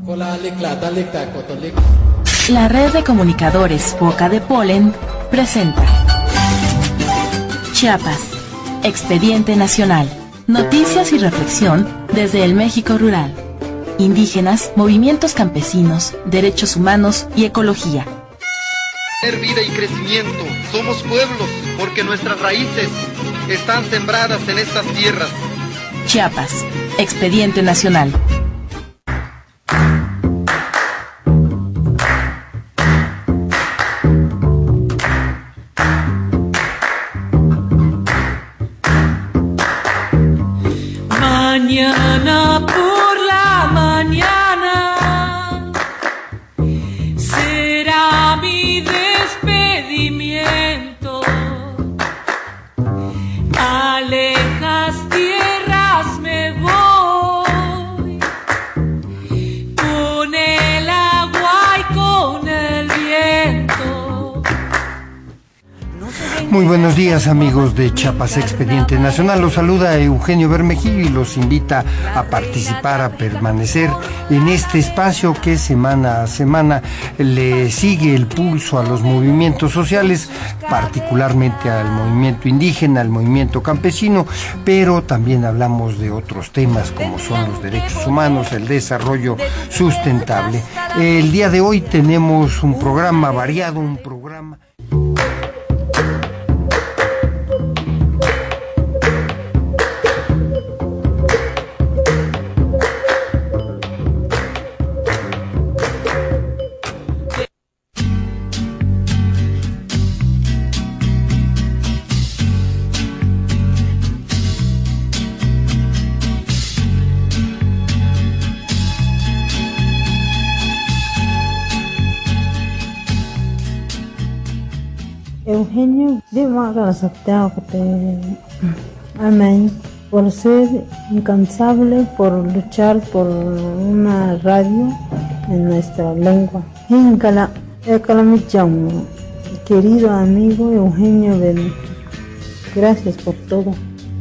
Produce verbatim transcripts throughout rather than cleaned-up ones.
La red de comunicadores Boca de Polen presenta Chiapas, Expediente Nacional. Noticias y reflexión desde el México rural. Indígenas, movimientos campesinos, derechos humanos y ecología. Vida y crecimiento. Somos pueblos porque nuestras raíces están sembradas en estas tierras. Chiapas, Expediente Nacional. Mañana por la mañana será mi despedimiento. A lejas tierras me voy, con el agua y con el viento. Muy buenos días, amigos de Chiapas Expediente Nacional. Los saluda Eugenio Bermejillo y los invita a participar, a permanecer en este espacio que semana a semana le sigue el pulso a los movimientos sociales, particularmente al movimiento indígena, al movimiento campesino, pero también hablamos de otros temas como son los derechos humanos, el desarrollo sustentable. El día de hoy tenemos un programa variado, un programa... Eugenio, amén, por ser incansable, por luchar por una radio en nuestra lengua. Querido amigo Eugenio Bermejillo, gracias por todo.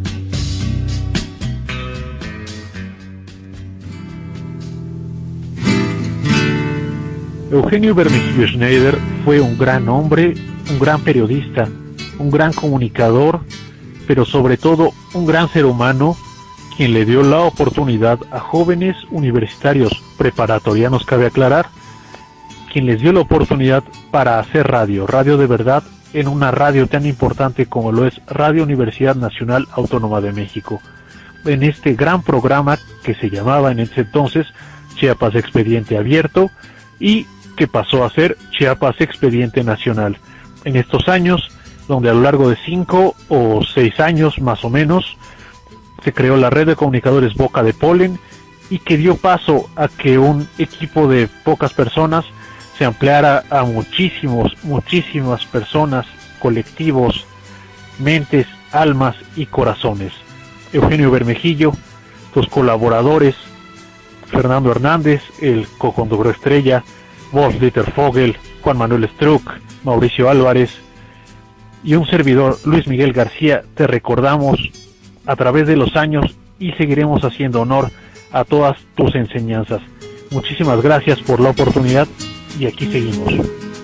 Eugenio Bermejillo Schneider fue un gran hombre, un gran periodista, un gran comunicador, pero sobre todo un gran ser humano, quien le dio la oportunidad a jóvenes universitarios preparatorianos, cabe aclarar, quien les dio la oportunidad para hacer radio, radio de verdad, en una radio tan importante como lo es Radio Universidad Nacional Autónoma de México, en este gran programa que se llamaba en ese entonces Chiapas Expediente Abierto y que pasó a ser Chiapas Expediente Nacional. En estos años, donde a lo largo de cinco o seis años más o menos, se creó la red de comunicadores Boca de Polen y que dio paso a que un equipo de pocas personas se ampliara a muchísimos, muchísimas personas, colectivos, mentes, almas y corazones. Eugenio Bermejillo, tus colaboradores, Fernando Hernández, el co-conductor estrella, Wolf-Dieter Vogel, Juan Manuel Struck, Mauricio Álvarez y un servidor, Luis Miguel García, te recordamos a través de los años y seguiremos haciendo honor a todas tus enseñanzas. Muchísimas gracias por la oportunidad y aquí seguimos.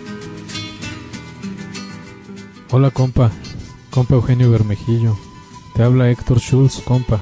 Hola compa, compa Eugenio Bermejillo, te habla Héctor Schultz, compa.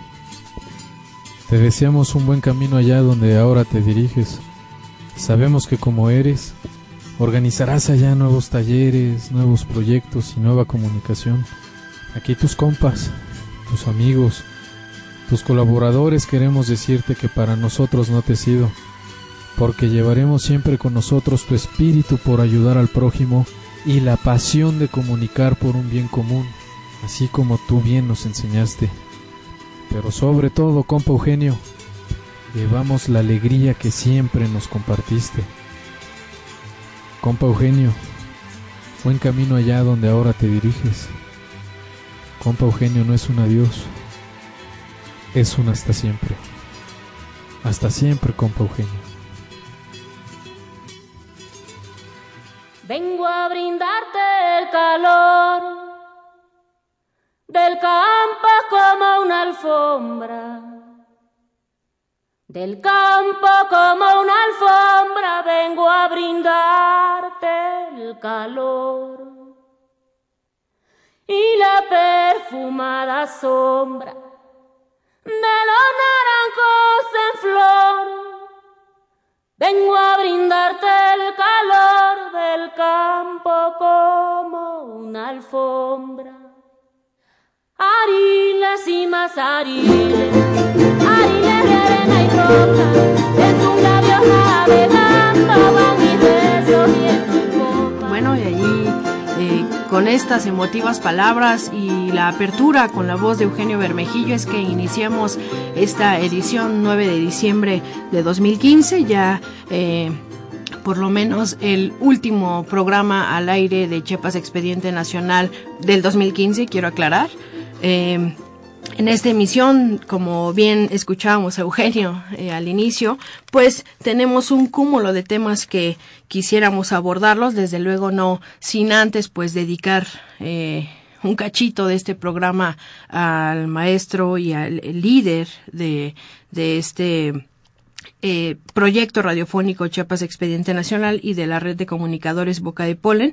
Te deseamos un buen camino allá donde ahora te diriges. Sabemos que como eres, organizarás allá nuevos talleres, nuevos proyectos y nueva comunicación. Aquí tus compas, tus amigos, tus colaboradores queremos decirte que para nosotros no te has ido, porque llevaremos siempre con nosotros tu espíritu por ayudar al prójimo y la pasión de comunicar por un bien común, así como tú bien nos enseñaste. Pero sobre todo, compa Eugenio, llevamos la alegría que siempre nos compartiste. Compa Eugenio, buen camino allá donde ahora te diriges. Compa Eugenio, no es un adiós, es un hasta siempre. Hasta siempre, compa Eugenio. Vengo a brindarte el calor del campo como una alfombra, Del campo como una alfombra vengo a brindarte el calor y la perfumada sombra de los naranjos en flor. Vengo a brindarte el calor del campo como una alfombra. Ariles y más ariles, ariles de arena y roca, en tus labios navegando van mis besos y en tu copa. Bueno, y allí eh, con estas emotivas palabras y la apertura con la voz de Eugenio Bermejillo es que iniciamos esta edición nueve de diciembre de dos mil quince, ya eh, por lo menos el último programa al aire de Chiapas Expediente Nacional del dos mil quince, quiero aclarar. Eh, en esta emisión, como bien escuchábamos a Eugenio eh, al inicio, pues tenemos un cúmulo de temas que quisiéramos abordarlos, desde luego no sin antes pues dedicar eh, un cachito de este programa al maestro y al líder de, de este eh, proyecto radiofónico Chiapas Expediente Nacional y de la red de comunicadores Boca de Polen.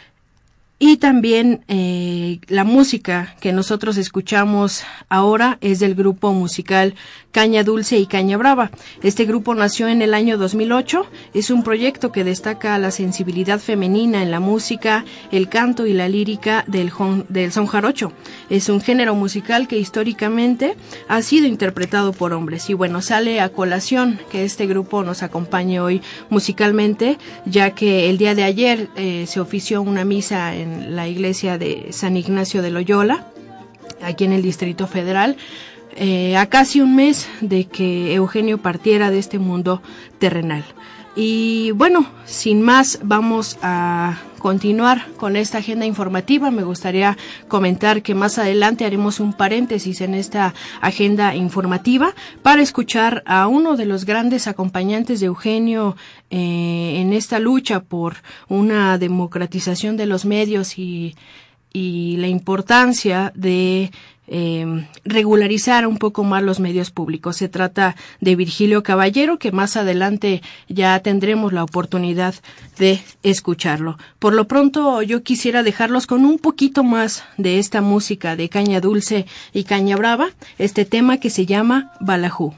Y también eh, la música que nosotros escuchamos ahora es del grupo musical Caña Dulce y Caña Brava. Este grupo nació en el año dos mil ocho. Es un proyecto que destaca la sensibilidad femenina en la música, el canto y la lírica del, del son jarocho. Es un género musical que históricamente ha sido interpretado por hombres. Y bueno, sale a colación que este grupo nos acompañe hoy musicalmente, ya que el día de ayer eh, se ofició una misa en en la iglesia de San Ignacio de Loyola, aquí en el Distrito Federal, eh, a casi un mes de que Eugenio partiera de este mundo terrenal. Y bueno, sin más, vamos a continuar con esta agenda informativa. Me gustaría comentar que más adelante haremos un paréntesis en esta agenda informativa para escuchar a uno de los grandes acompañantes de Eugenio eh, en esta lucha por una democratización de los medios y, y la importancia de Eh, regularizar un poco más los medios públicos. Se trata de Virgilio Caballero, que más adelante ya tendremos la oportunidad de escucharlo. Por lo pronto, yo quisiera dejarlos con un poquito más de esta música de Caña Dulce y Caña Brava, este tema que se llama Balajú.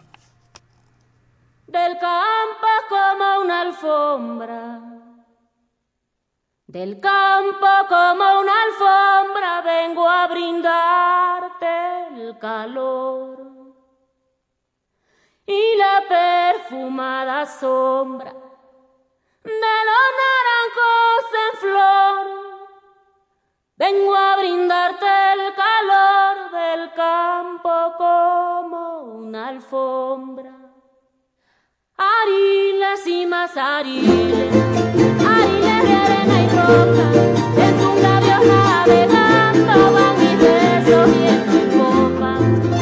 Del campo como una alfombra, del campo como una alfombra vengo a brindarte el calor y la perfumada sombra de los naranjos en flor. Vengo a brindarte el calor del campo como una alfombra. Ariles y más ariles, ariles de arena y roca, en tus labios navegando van mis besos y en tu copa.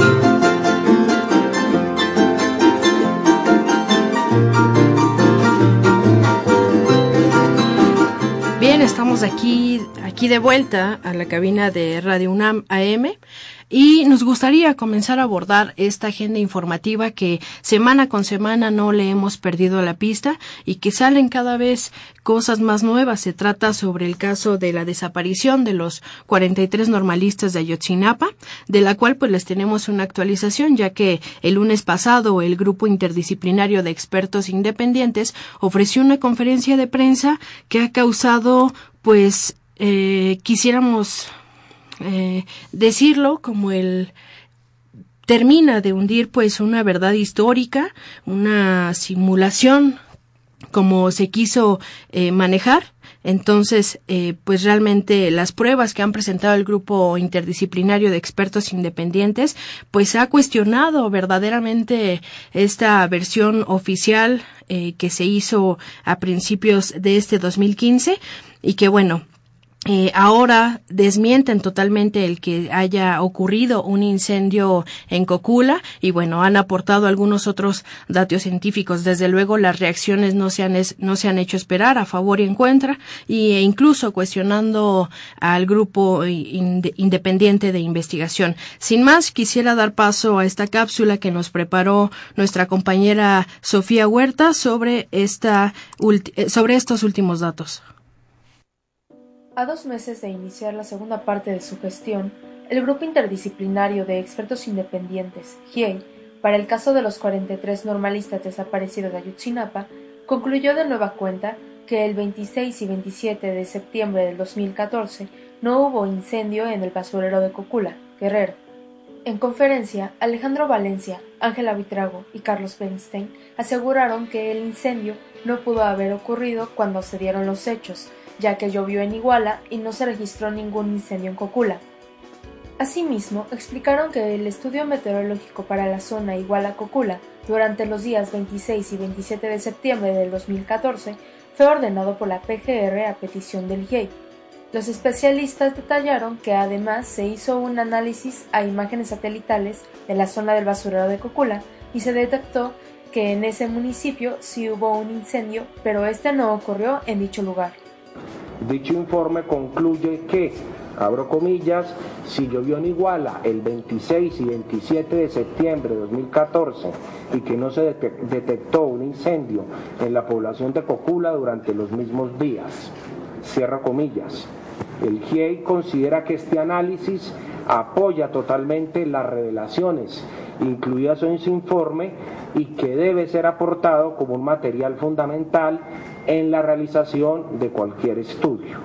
Bien, estamos aquí, aquí de vuelta a la cabina de Radio UNAM A M. Y nos gustaría comenzar a abordar esta agenda informativa que semana con semana no le hemos perdido la pista y que salen cada vez cosas más nuevas. Se trata sobre el caso de la desaparición de los cuarenta y tres normalistas de Ayotzinapa, de la cual pues les tenemos una actualización, ya que el lunes pasado el Grupo Interdisciplinario de Expertos Independientes ofreció una conferencia de prensa que ha causado, pues, eh, quisiéramos Eh, decirlo como el termina de hundir pues una verdad histórica, una simulación como se quiso eh, manejar. Entonces, eh, pues realmente las pruebas que han presentado el Grupo Interdisciplinario de Expertos Independientes, pues ha cuestionado verdaderamente esta versión oficial eh, que se hizo a principios de este dos mil quince y que bueno, Eh, ahora desmienten totalmente el que haya ocurrido un incendio en Cocula y bueno, han aportado algunos otros datos científicos. Desde luego las reacciones no se han, es, no se han hecho esperar a favor y en contra y, e incluso cuestionando al grupo ind- independiente de investigación. Sin más, quisiera dar paso a esta cápsula que nos preparó nuestra compañera Sofía Huerta sobre, esta, ulti- sobre estos últimos datos. A dos meses de iniciar la segunda parte de su gestión, el Grupo Interdisciplinario de Expertos Independientes, G I E I, para el caso de los cuarenta y tres normalistas desaparecidos de Ayotzinapa, concluyó de nueva cuenta que el veintiséis y veintisiete de septiembre del dos mil catorce no hubo incendio en el basurero de Cocula, Guerrero. En conferencia, Alejandro Valencia, Ángela Vitrago y Carlos Bernstein aseguraron que el incendio no pudo haber ocurrido cuando se dieron los hechos, ya que llovió en Iguala y no se registró ningún incendio en Cocula. Asimismo, explicaron que el estudio meteorológico para la zona Iguala-Cocula durante los días veintiséis y veintisiete de septiembre del dos mil catorce fue ordenado por la P G R a petición del G I E I. Los especialistas detallaron que además se hizo un análisis a imágenes satelitales de la zona del basurero de Cocula y se detectó que en ese municipio sí hubo un incendio, pero este no ocurrió en dicho lugar. Dicho informe concluye que, abro comillas, si llovió en Iguala el veintiséis y veintisiete de septiembre de dos mil catorce y que no se det- detectó un incendio en la población de Cocula durante los mismos días, cierra comillas. El G I E I considera que este análisis apoya totalmente las revelaciones incluidas en su informe y que debe ser aportado como un material fundamental en la realización de cualquier estudio.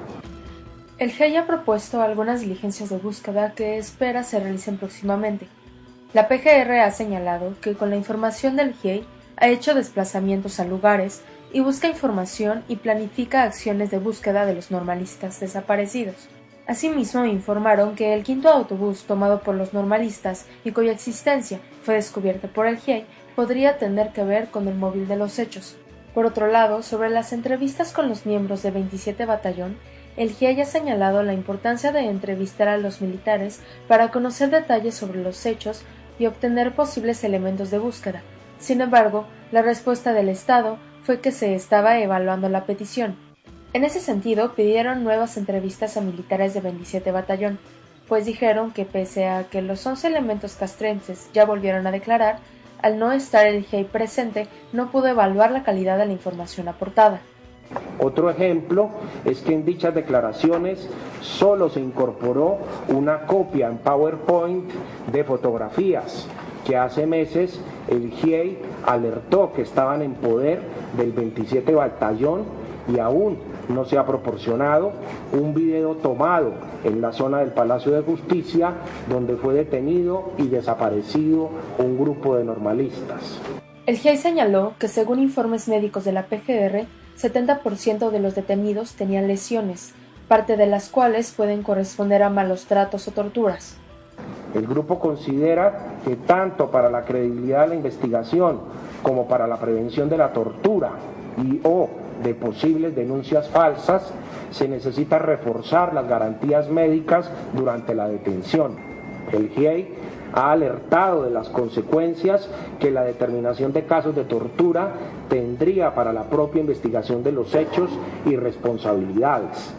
El G I E I ha propuesto algunas diligencias de búsqueda que espera se realicen próximamente. La P G R ha señalado que con la información del G I E I ha hecho desplazamientos a lugares y busca información y planifica acciones de búsqueda de los normalistas desaparecidos. Asimismo, informaron que el quinto autobús tomado por los normalistas y cuya existencia fue descubierta por el G I E I podría tener que ver con el móvil de los hechos. Por otro lado, sobre las entrevistas con los miembros de veintisiete Batallón, el G I E I ha señalado la importancia de entrevistar a los militares para conocer detalles sobre los hechos y obtener posibles elementos de búsqueda. Sin embargo, la respuesta del Estado fue que se estaba evaluando la petición. En ese sentido, pidieron nuevas entrevistas a militares de veintisiete Batallón, pues dijeron que pese a que los once elementos castrenses ya volvieron a declarar, al no estar el G I E I presente, no pudo evaluar la calidad de la información aportada. Otro ejemplo es que en dichas declaraciones solo se incorporó una copia en PowerPoint de fotografías que hace meses el G I E I alertó que estaban en poder del veintisiete Batallón y aún no se ha proporcionado un video tomado en la zona del Palacio de Justicia donde fue detenido y desaparecido un grupo de normalistas. El G I E I señaló que según informes médicos de la P G R, setenta por ciento de los detenidos tenían lesiones, parte de las cuales pueden corresponder a malos tratos o torturas. El grupo considera que tanto para la credibilidad de la investigación como para la prevención de la tortura y o de posibles denuncias falsas, se necesita reforzar las garantías médicas durante la detención. El G I E I ha alertado de las consecuencias que la determinación de casos de tortura tendría para la propia investigación de los hechos y responsabilidades.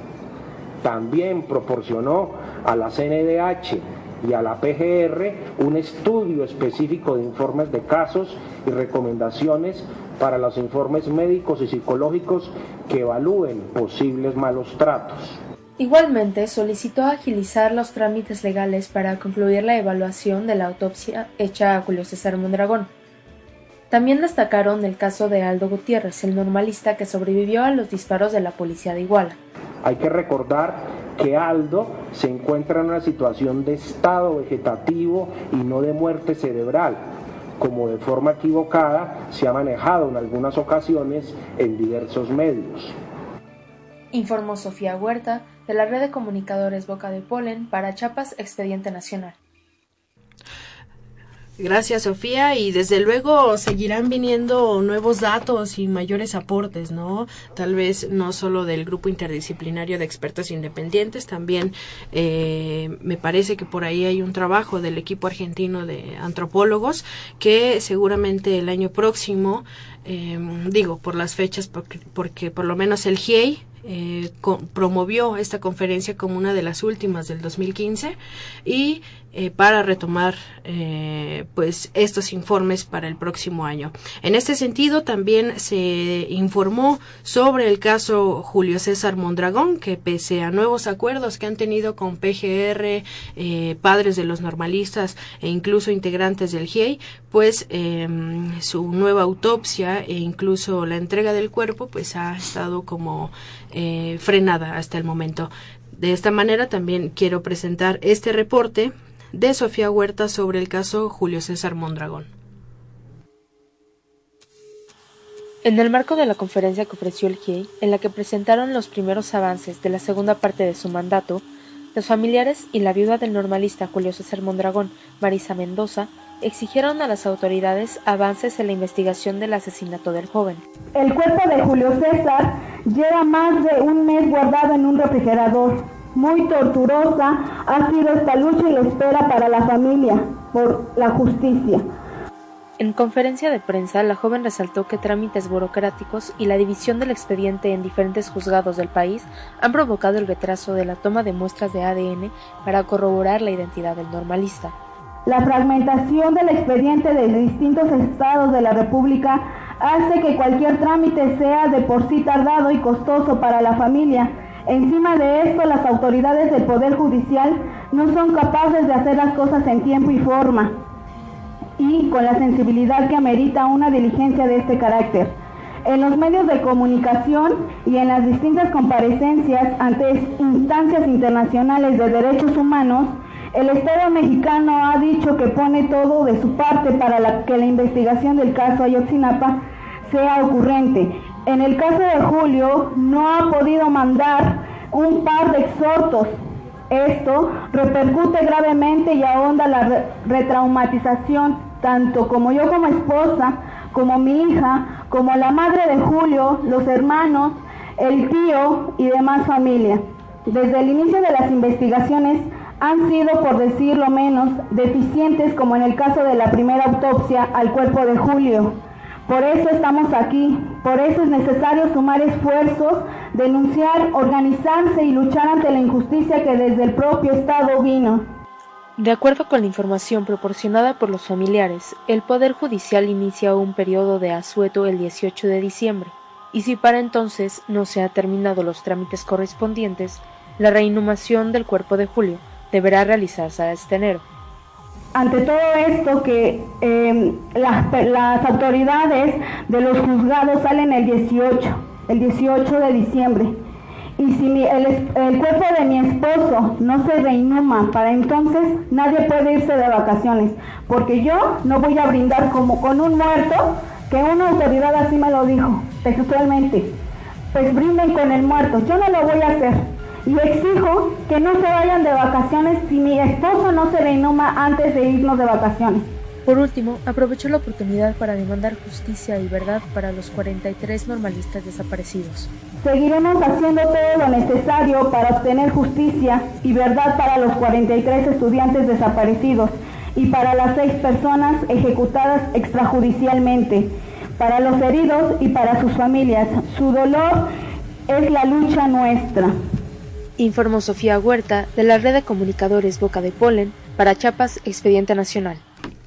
También proporcionó a la C N D H y a la P G R un estudio específico de informes de casos y recomendaciones para los informes médicos y psicológicos que evalúen posibles malos tratos. Igualmente, solicitó agilizar los trámites legales para concluir la evaluación de la autopsia hecha a Julio César Mondragón. También destacaron el caso de Aldo Gutiérrez, el normalista que sobrevivió a los disparos de la policía de Iguala. Hay que recordar que Aldo se encuentra en una situación de estado vegetativo y no de muerte cerebral, como de forma equivocada se ha manejado en algunas ocasiones en diversos medios. Informó Sofía Huerta, de la red de comunicadores Boca de Polen, para Chiapas Expediente Nacional. Gracias, Sofía, y desde luego seguirán viniendo nuevos datos y mayores aportes, ¿no? Tal vez no solo del grupo interdisciplinario de expertos independientes, también eh, me parece que por ahí hay un trabajo del equipo argentino de antropólogos que seguramente el año próximo, eh, digo, por las fechas, porque, porque por lo menos el G I E I Eh, co- promovió esta conferencia como una de las últimas del dos mil quince y eh, para retomar eh, pues estos informes para el próximo año. En este sentido también se informó sobre el caso Julio César Mondragón, que pese a nuevos acuerdos que han tenido con P G R, eh, padres de los normalistas e incluso integrantes del G I E I, pues eh, su nueva autopsia e incluso la entrega del cuerpo pues ha estado como eh, frenada hasta el momento. De esta manera también quiero presentar este reporte de Sofía Huerta sobre el caso Julio César Mondragón. En el marco de la conferencia que ofreció el G I E I, en la que presentaron los primeros avances de la segunda parte de su mandato, los familiares y la viuda del normalista Julio César Mondragón, Marisa Mendoza, exigieron a las autoridades avances en la investigación del asesinato del joven. El cuerpo de Julio César lleva más de un mes guardado en un refrigerador. Muy torturosa ha sido esta lucha y la espera para la familia por la justicia. En conferencia de prensa, la joven resaltó que trámites burocráticos y la división del expediente en diferentes juzgados del país han provocado el retraso de la toma de muestras de A D N para corroborar la identidad del normalista. La fragmentación del expediente de distintos estados de la República hace que cualquier trámite sea de por sí tardado y costoso para la familia. Encima de esto, las autoridades del Poder Judicial no son capaces de hacer las cosas en tiempo y forma y con la sensibilidad que amerita una diligencia de este carácter. En los medios de comunicación y en las distintas comparecencias ante instancias internacionales de derechos humanos, el Estado mexicano ha dicho que pone todo de su parte para la, que la investigación del caso Ayotzinapa sea ocurrente. En el caso de Julio, no ha podido mandar un par de exhortos. Esto repercute gravemente y ahonda la re retraumatización, tanto como yo como esposa, como mi hija, como la madre de Julio, los hermanos, el tío y demás familia. Desde el inicio de las investigaciones, han sido, por decirlo menos, deficientes, como en el caso de la primera autopsia al cuerpo de Julio. Por eso estamos aquí, por eso es necesario sumar esfuerzos, denunciar, organizarse y luchar ante la injusticia que desde el propio Estado vino. De acuerdo con la información proporcionada por los familiares, el Poder Judicial inicia un periodo de asueto el dieciocho de diciembre, y si para entonces no se han terminado los trámites correspondientes, la reinhumación del cuerpo de Julio deberá realizarse a este enero. Ante todo esto que eh, las, las autoridades de los juzgados salen el dieciocho, el dieciocho de diciembre, y si mi, el, el cuerpo de mi esposo no se reinhuma para entonces, nadie puede irse de vacaciones, porque yo no voy a brindar como con un muerto, que una autoridad así me lo dijo textualmente, pues brinden con el muerto, yo no lo voy a hacer. Y exijo que no se vayan de vacaciones si mi esposo no se reinhuma antes de irnos de vacaciones. Por último, aprovechó la oportunidad para demandar justicia y verdad para los cuarenta y tres normalistas desaparecidos. Seguiremos haciendo todo lo necesario para obtener justicia y verdad para los cuarenta y tres estudiantes desaparecidos y para las seis personas ejecutadas extrajudicialmente, para los heridos y para sus familias. Su dolor es la lucha nuestra. Informó Sofía Huerta de la red de comunicadores Boca de Polen para Chiapas Expediente Nacional.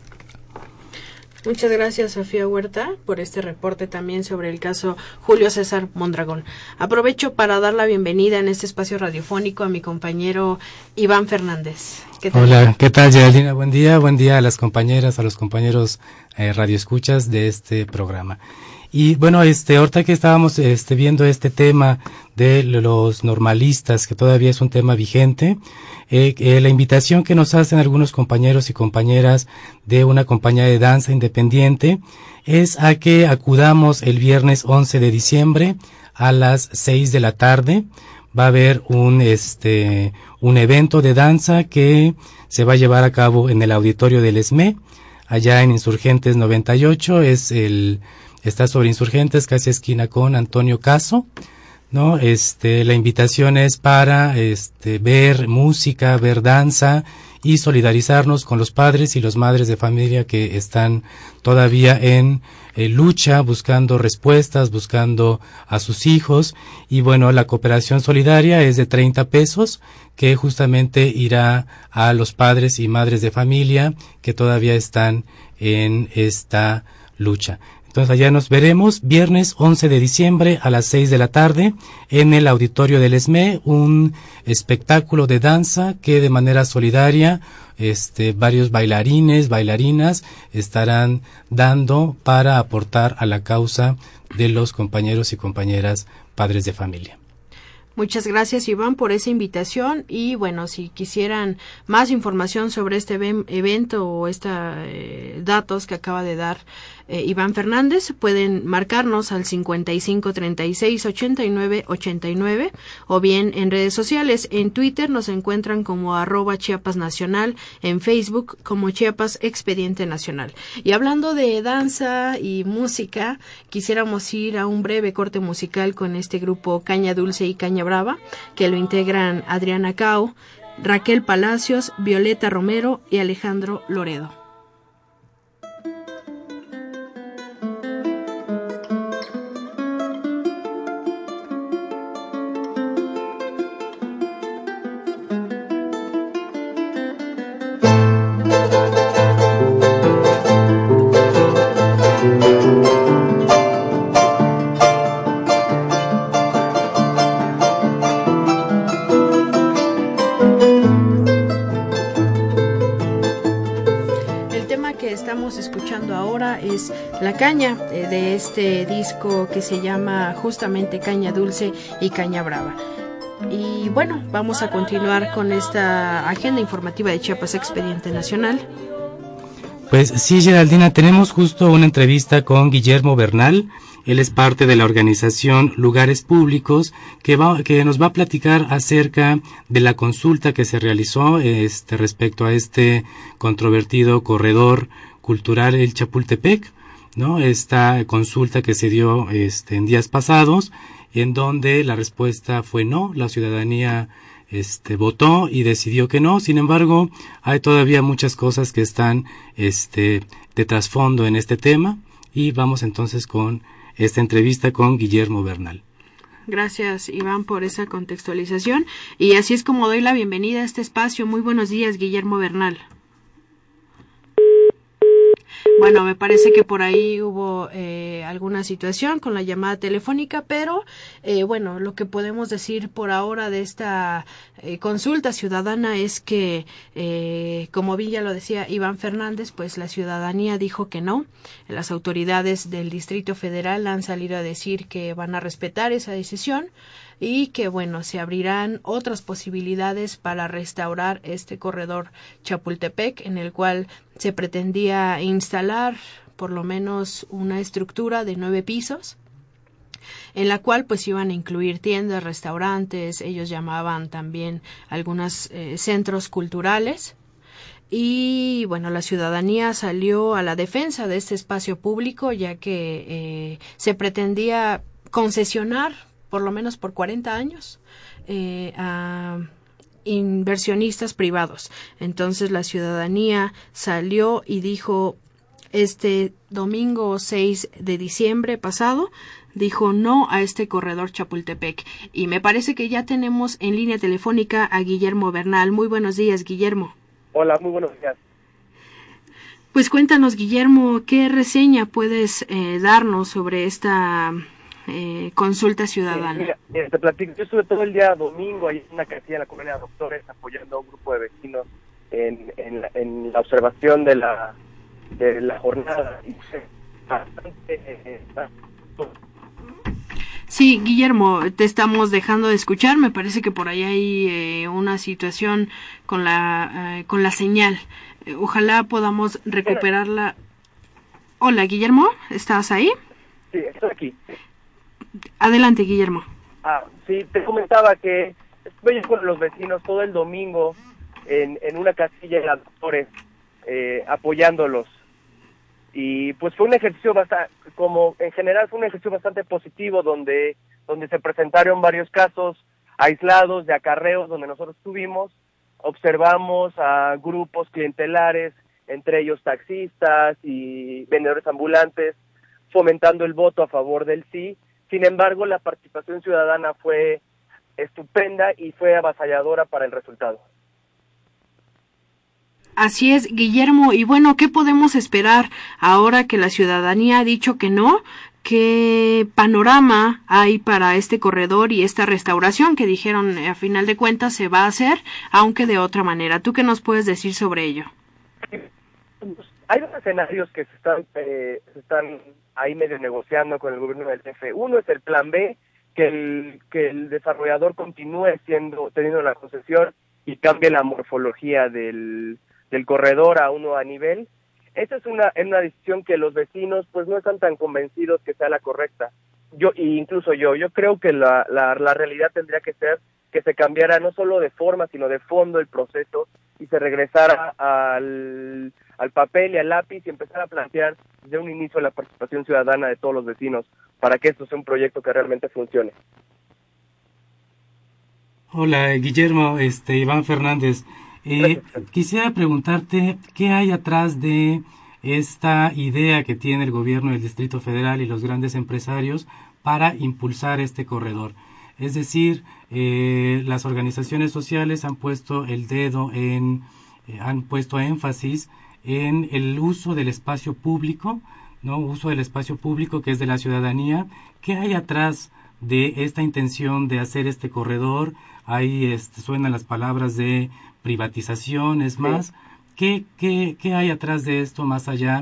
Muchas gracias, Sofía Huerta, por este reporte también sobre el caso Julio César Mondragón. Aprovecho para dar la bienvenida en este espacio radiofónico a mi compañero Iván Fernández. ¿Qué tal? Hola, ¿qué tal, Geraldina? Buen día, buen día a las compañeras, a los compañeros eh, radioescuchas de este programa. Y bueno, este, ahorita que estábamos este, viendo este tema de los normalistas, que todavía es un tema vigente, eh, eh, la invitación que nos hacen algunos compañeros y compañeras de una compañía de danza independiente es a que acudamos el viernes once de diciembre a las seis de la tarde. Va a haber un, este, un evento de danza que se va a llevar a cabo en el auditorio del ESME. allá en Insurgentes noventa y ocho, es el, está sobre Insurgentes, casi esquina con Antonio Caso, ¿no? Este, la invitación es para, este, ver música, ver danza y solidarizarnos con los padres y las madres de familia que están todavía en eh, lucha, buscando respuestas, buscando a sus hijos. Y bueno, la cooperación solidaria es de treinta pesos, que justamente irá a los padres y madres de familia que todavía están en esta lucha. Entonces allá nos veremos viernes once de diciembre a las seis de la tarde en el auditorio del E S M E, un espectáculo de danza que de manera solidaria este varios bailarines, bailarinas estarán dando para aportar a la causa de los compañeros y compañeras padres de familia. Muchas gracias, Iván, por esa invitación. Y bueno, si quisieran más información sobre este evento o estos eh, datos que acaba de dar eh, Iván Fernández, pueden marcarnos al cincuenta y cinco treinta y seis ochenta y nueve ochenta y nueve o bien en redes sociales. En Twitter nos encuentran como arroba Chiapas Nacional, en Facebook como Chiapas Expediente Nacional. Y hablando de danza y música, quisiéramos ir a un breve corte musical con este grupo Caña Dulce y Caña Brava, que lo integran Adriana Cao, Raquel Palacios, Violeta Romero y Alejandro Loredo. Es La Caña, eh, de este disco que se llama justamente Caña Dulce y Caña Brava. Y bueno, vamos a continuar con esta agenda informativa de Chiapas Expediente Nacional. Pues sí, Geraldina, tenemos justo una entrevista con Guillermo Bernal. Él es parte de la organización Lugares Públicos, que va, que nos va a platicar acerca de la consulta que se realizó este, respecto a este controvertido corredor cultural el Chapultepec, ¿no? Esta consulta que se dio este, en días pasados, en donde la respuesta fue no, la ciudadanía este, votó y decidió que no. Sin embargo, hay todavía muchas cosas que están este, de trasfondo en este tema, y vamos entonces con esta entrevista con Guillermo Bernal. Gracias, Iván, por esa contextualización, y así es como doy la bienvenida a este espacio. Muy buenos días, Guillermo Bernal. Bueno, me parece que por ahí hubo eh, alguna situación con la llamada telefónica, pero eh, bueno, lo que podemos decir por ahora de esta eh, consulta ciudadana es que, eh, como bien ya lo decía Iván Fernández, pues la ciudadanía dijo que no. Las autoridades del Distrito Federal han salido a decir que van a respetar esa decisión y que, bueno, se abrirán otras posibilidades para restaurar este corredor Chapultepec, en el cual se pretendía instalar por lo menos una estructura de nueve pisos, en la cual pues iban a incluir tiendas, restaurantes, ellos llamaban también algunos eh, centros culturales. Y bueno, la ciudadanía salió a la defensa de este espacio público, ya que eh, se pretendía concesionar por lo menos por cuarenta años eh, a inversionistas privados. Entonces la ciudadanía salió y dijo este domingo seis de diciembre pasado, dijo no a este corredor Chapultepec. Y me parece que ya tenemos en línea telefónica a Guillermo Bernal. Muy buenos días, Guillermo. Hola, muy buenos días. Pues cuéntanos, Guillermo, ¿qué reseña puedes eh, darnos sobre esta Eh, consulta ciudadana? Sí, mira, te platico, yo estuve todo el día domingo ahí en una casilla en la colonia de Doctores apoyando a un grupo de vecinos en, en, la, en la observación de la de la jornada. Bastante, eh, Sí, Guillermo, te estamos dejando de escuchar. Me parece que por ahí hay eh, una situación con la eh, con la señal. Eh, ojalá podamos recuperarla. Hola, Guillermo, ¿estás ahí? Sí, estoy aquí. Adelante, Guillermo. Ah, sí, te comentaba que estuve con los vecinos todo el domingo en, en una casilla de Doctores, eh, apoyándolos y pues fue un ejercicio bastante, como en general fue un ejercicio bastante positivo, donde, donde se presentaron varios casos aislados de acarreos donde nosotros estuvimos, observamos a grupos clientelares, entre ellos taxistas y vendedores ambulantes, fomentando el voto a favor del sí. Sin embargo, la participación ciudadana fue estupenda y fue avasalladora para el resultado. Así es, Guillermo. Y bueno, ¿qué podemos esperar ahora que la ciudadanía ha dicho que no? ¿Qué panorama hay para este corredor y esta restauración que dijeron a final de cuentas se va a hacer, aunque de otra manera? ¿Tú qué nos puedes decir sobre ello? Hay dos escenarios que se están, eh, se están ahí medio negociando con el gobierno del D F. Uno es el plan B, que el, que el desarrollador continúe siendo teniendo la concesión y cambie la morfología del, del corredor a uno a nivel. Esa es una, es una decisión que los vecinos pues no están tan convencidos que sea la correcta. Yo, y incluso yo, yo creo que la, la, la realidad tendría que ser que se cambiara no solo de forma, sino de fondo el proceso y se regresara al, al papel y al lápiz y empezar a plantear desde un inicio la participación ciudadana de todos los vecinos para que esto sea un proyecto que realmente funcione. Hola, Guillermo, este Iván Fernández. Eh, quisiera preguntarte qué hay atrás de esta idea que tiene el gobierno del Distrito Federal y los grandes empresarios para impulsar este corredor. Es decir, eh, las organizaciones sociales han puesto el dedo en, eh, han puesto énfasis en el uso del espacio público, ¿no? Uso del espacio público que es de la ciudadanía. ¿Qué hay atrás de esta intención de hacer este corredor? Ahí este, suenan las palabras de privatización, es más. Sí. ¿Qué, qué, ¿Qué hay atrás de esto más allá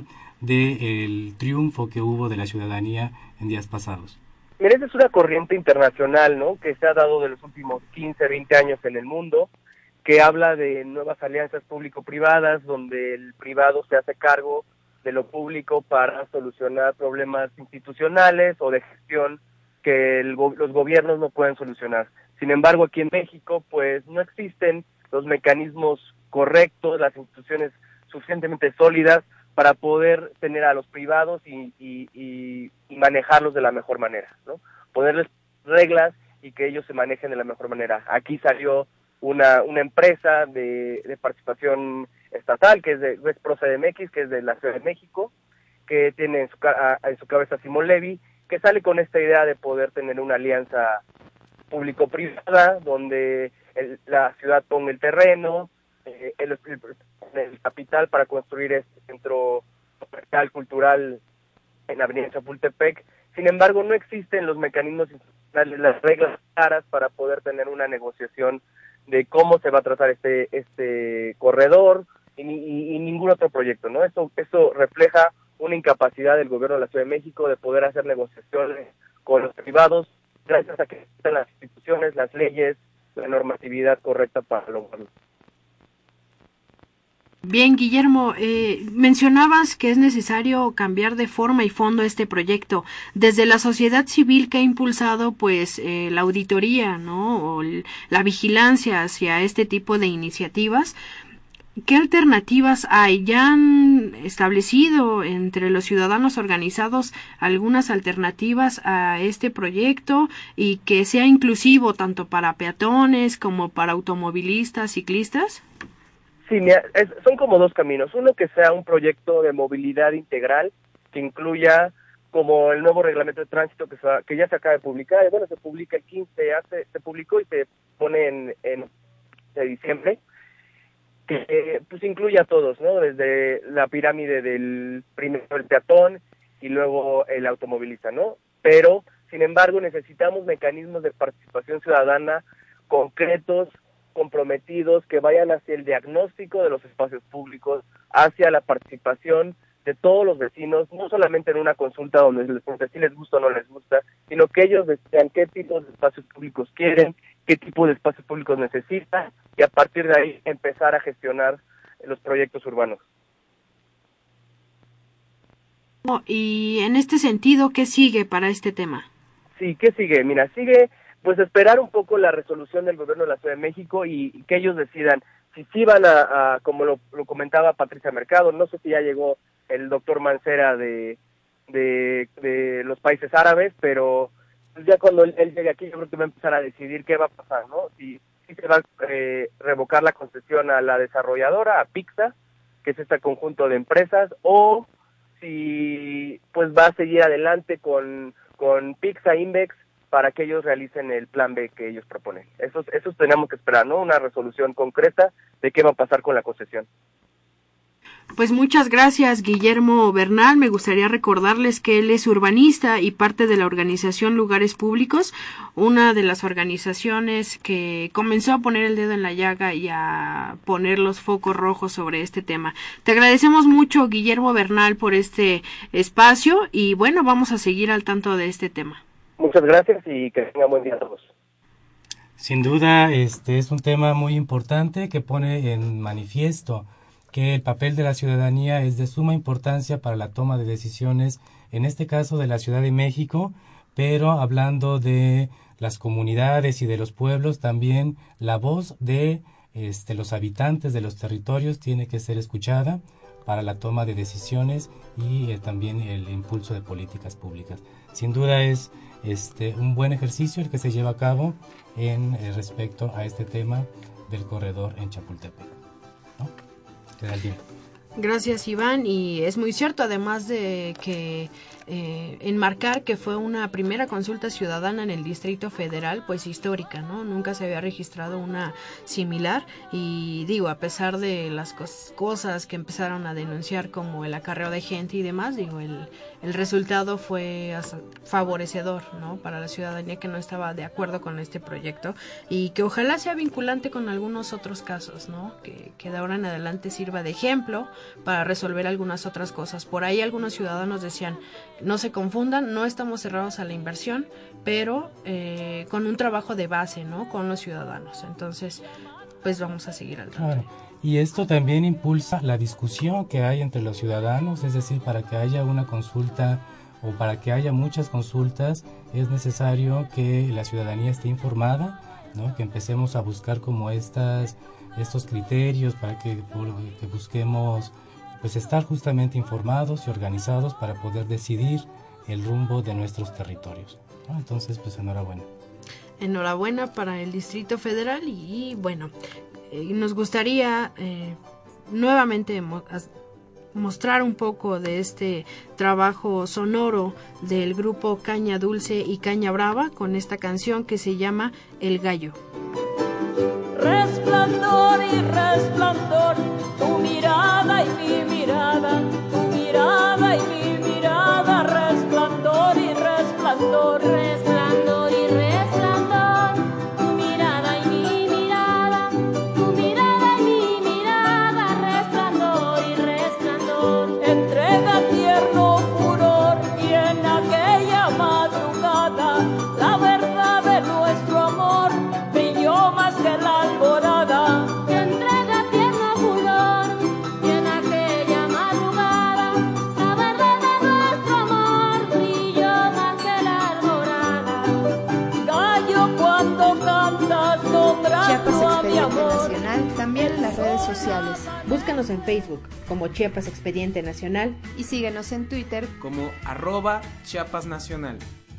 del triunfo que hubo de la ciudadanía en días pasados? Mira, esa es una corriente internacional, ¿no?, que se ha dado de los últimos quince, veinte años en el mundo, que habla de nuevas alianzas público-privadas, donde el privado se hace cargo de lo público para solucionar problemas institucionales o de gestión que el, los gobiernos no pueden solucionar. Sin embargo, aquí en México, pues no existen los mecanismos correctos, las instituciones suficientemente sólidas para poder tener a los privados y, y, y, y manejarlos de la mejor manera, ¿no? Ponerles reglas y que ellos se manejen de la mejor manera. Aquí salió una una empresa de, de participación estatal, que es de es Pro C D M X, que es de la Ciudad de México, que tiene en su, a, en su cabeza Simón Levy, que sale con esta idea de poder tener una alianza público-privada, donde el, la ciudad ponga el terreno, eh, el, el, el capital para construir este centro comercial, cultural en Avenida Chapultepec. Sin embargo, no existen los mecanismos institucionales, las reglas claras para poder tener una negociación de cómo se va a tratar este este corredor y, y, y ningún otro proyecto, ¿no? Eso, eso refleja una incapacidad del gobierno de la Ciudad de México de poder hacer negociaciones con los privados, gracias a que existen las instituciones, las leyes, la normatividad correcta para lograrlo. Bien, Guillermo, eh, mencionabas que es necesario cambiar de forma y fondo este proyecto. Desde la sociedad civil que ha impulsado, pues, eh, la auditoría, ¿no?, o el, la vigilancia hacia este tipo de iniciativas, ¿qué alternativas hay? ¿Ya han establecido entre los ciudadanos organizados algunas alternativas a este proyecto y que sea inclusivo tanto para peatones como para automovilistas, ciclistas? Sí, es, son como dos caminos. Uno, que sea un proyecto de movilidad integral que incluya, como el nuevo reglamento de tránsito que, se va, que ya se acaba de publicar. Bueno, se publica el quince, ya se, se publicó y se pone en, en de diciembre, que eh, pues incluya a todos, ¿no? Desde la pirámide del primero el peatón y luego el automovilista, ¿no? Pero, sin embargo, necesitamos mecanismos de participación ciudadana concretos, comprometidos, que vayan hacia el diagnóstico de los espacios públicos, hacia la participación de todos los vecinos, no solamente en una consulta donde les pregunte si les gusta o no les gusta, sino que ellos decidan qué tipo de espacios públicos quieren, qué tipo de espacios públicos necesitan, y a partir de ahí empezar a gestionar los proyectos urbanos. Y en este sentido, ¿qué sigue para este tema? Sí, ¿qué sigue? Mira, sigue pues esperar un poco la resolución del gobierno de la Ciudad de México y, y que ellos decidan si sí van a, a como lo, lo comentaba Patricia Mercado, no sé si ya llegó el doctor Mancera de, de, de los países árabes, pero pues ya cuando él, él llegue aquí yo creo que va a empezar a decidir qué va a pasar, ¿no? Si, si se va a eh, revocar la concesión a la desarrolladora, a Pixa, que es este conjunto de empresas, o si pues va a seguir adelante con, con Pixa Invex para que ellos realicen el plan B que ellos proponen. Eso, eso tenemos que esperar, ¿no? Una resolución concreta de qué va a pasar con la concesión. Pues muchas gracias, Guillermo Bernal. Me gustaría recordarles que él es urbanista y parte de la organización Lugares Públicos, una de las organizaciones que comenzó a poner el dedo en la llaga y a poner los focos rojos sobre este tema. Te agradecemos mucho, Guillermo Bernal, por este espacio y bueno, vamos a seguir al tanto de este tema. Muchas gracias y que tengan buen día a todos. Sin duda, este es un tema muy importante que pone en manifiesto que el papel de la ciudadanía es de suma importancia para la toma de decisiones, en este caso de la Ciudad de México, pero hablando de las comunidades y de los pueblos, también la voz de este, los habitantes de los territorios tiene que ser escuchada para la toma de decisiones y eh, también el impulso de políticas públicas. Sin duda es este, un buen ejercicio el que se lleva a cabo en eh, respecto a este tema del corredor en Chapultepec, ¿no? Te da el tiempo. Gracias, Iván, y es muy cierto, además de que eh, enmarcar que fue una primera consulta ciudadana en el Distrito Federal, pues histórica, ¿no? Nunca se había registrado una similar y digo, a pesar de las cos- cosas que empezaron a denunciar como el acarreo de gente y demás, digo, el, el resultado fue favorecedor, ¿no? Para la ciudadanía que no estaba de acuerdo con este proyecto y que ojalá sea vinculante con algunos otros casos, ¿no? Que, que de ahora en adelante sirva de ejemplo para resolver algunas otras cosas. Por ahí algunos ciudadanos decían, no se confundan, no estamos cerrados a la inversión, pero eh, con un trabajo de base, ¿no? Con los ciudadanos. Entonces, pues vamos a seguir al tanto. Claro. Y esto también impulsa la discusión que hay entre los ciudadanos, es decir, para que haya una consulta o para que haya muchas consultas es necesario que la ciudadanía esté informada, ¿no? Que empecemos a buscar como estas estos criterios para que, que busquemos pues estar justamente informados y organizados para poder decidir el rumbo de nuestros territorios, ¿no? Entonces, pues enhorabuena. Enhorabuena para el Distrito Federal y, y bueno, eh, nos gustaría eh, nuevamente mo- mostrar un poco de este trabajo sonoro del grupo Caña Dulce y Caña Brava con esta canción que se llama El Gallo. Resplandor y resplandor, tu mirada y mi mirada, tu mirada y mi mirada, resplandor y resplandor, resplandor y resplandor, tu mirada y mi mirada, tu mirada y mi mirada, resplandor y resplandor. Entrega tierno furor y en aquella madrugada la verdad de nuestro amor brilló más que la alborada. Entrega tierno furor y en aquella madrugada la verdad de nuestro amor brilló más que la alborada. Gallo, cuando cantas nombrando a mi amor. Nacional, también en las redes sociales. Búscanos en Facebook como Chiapas Expediente Nacional y síguenos en Twitter como arroba Chiapas Nacional.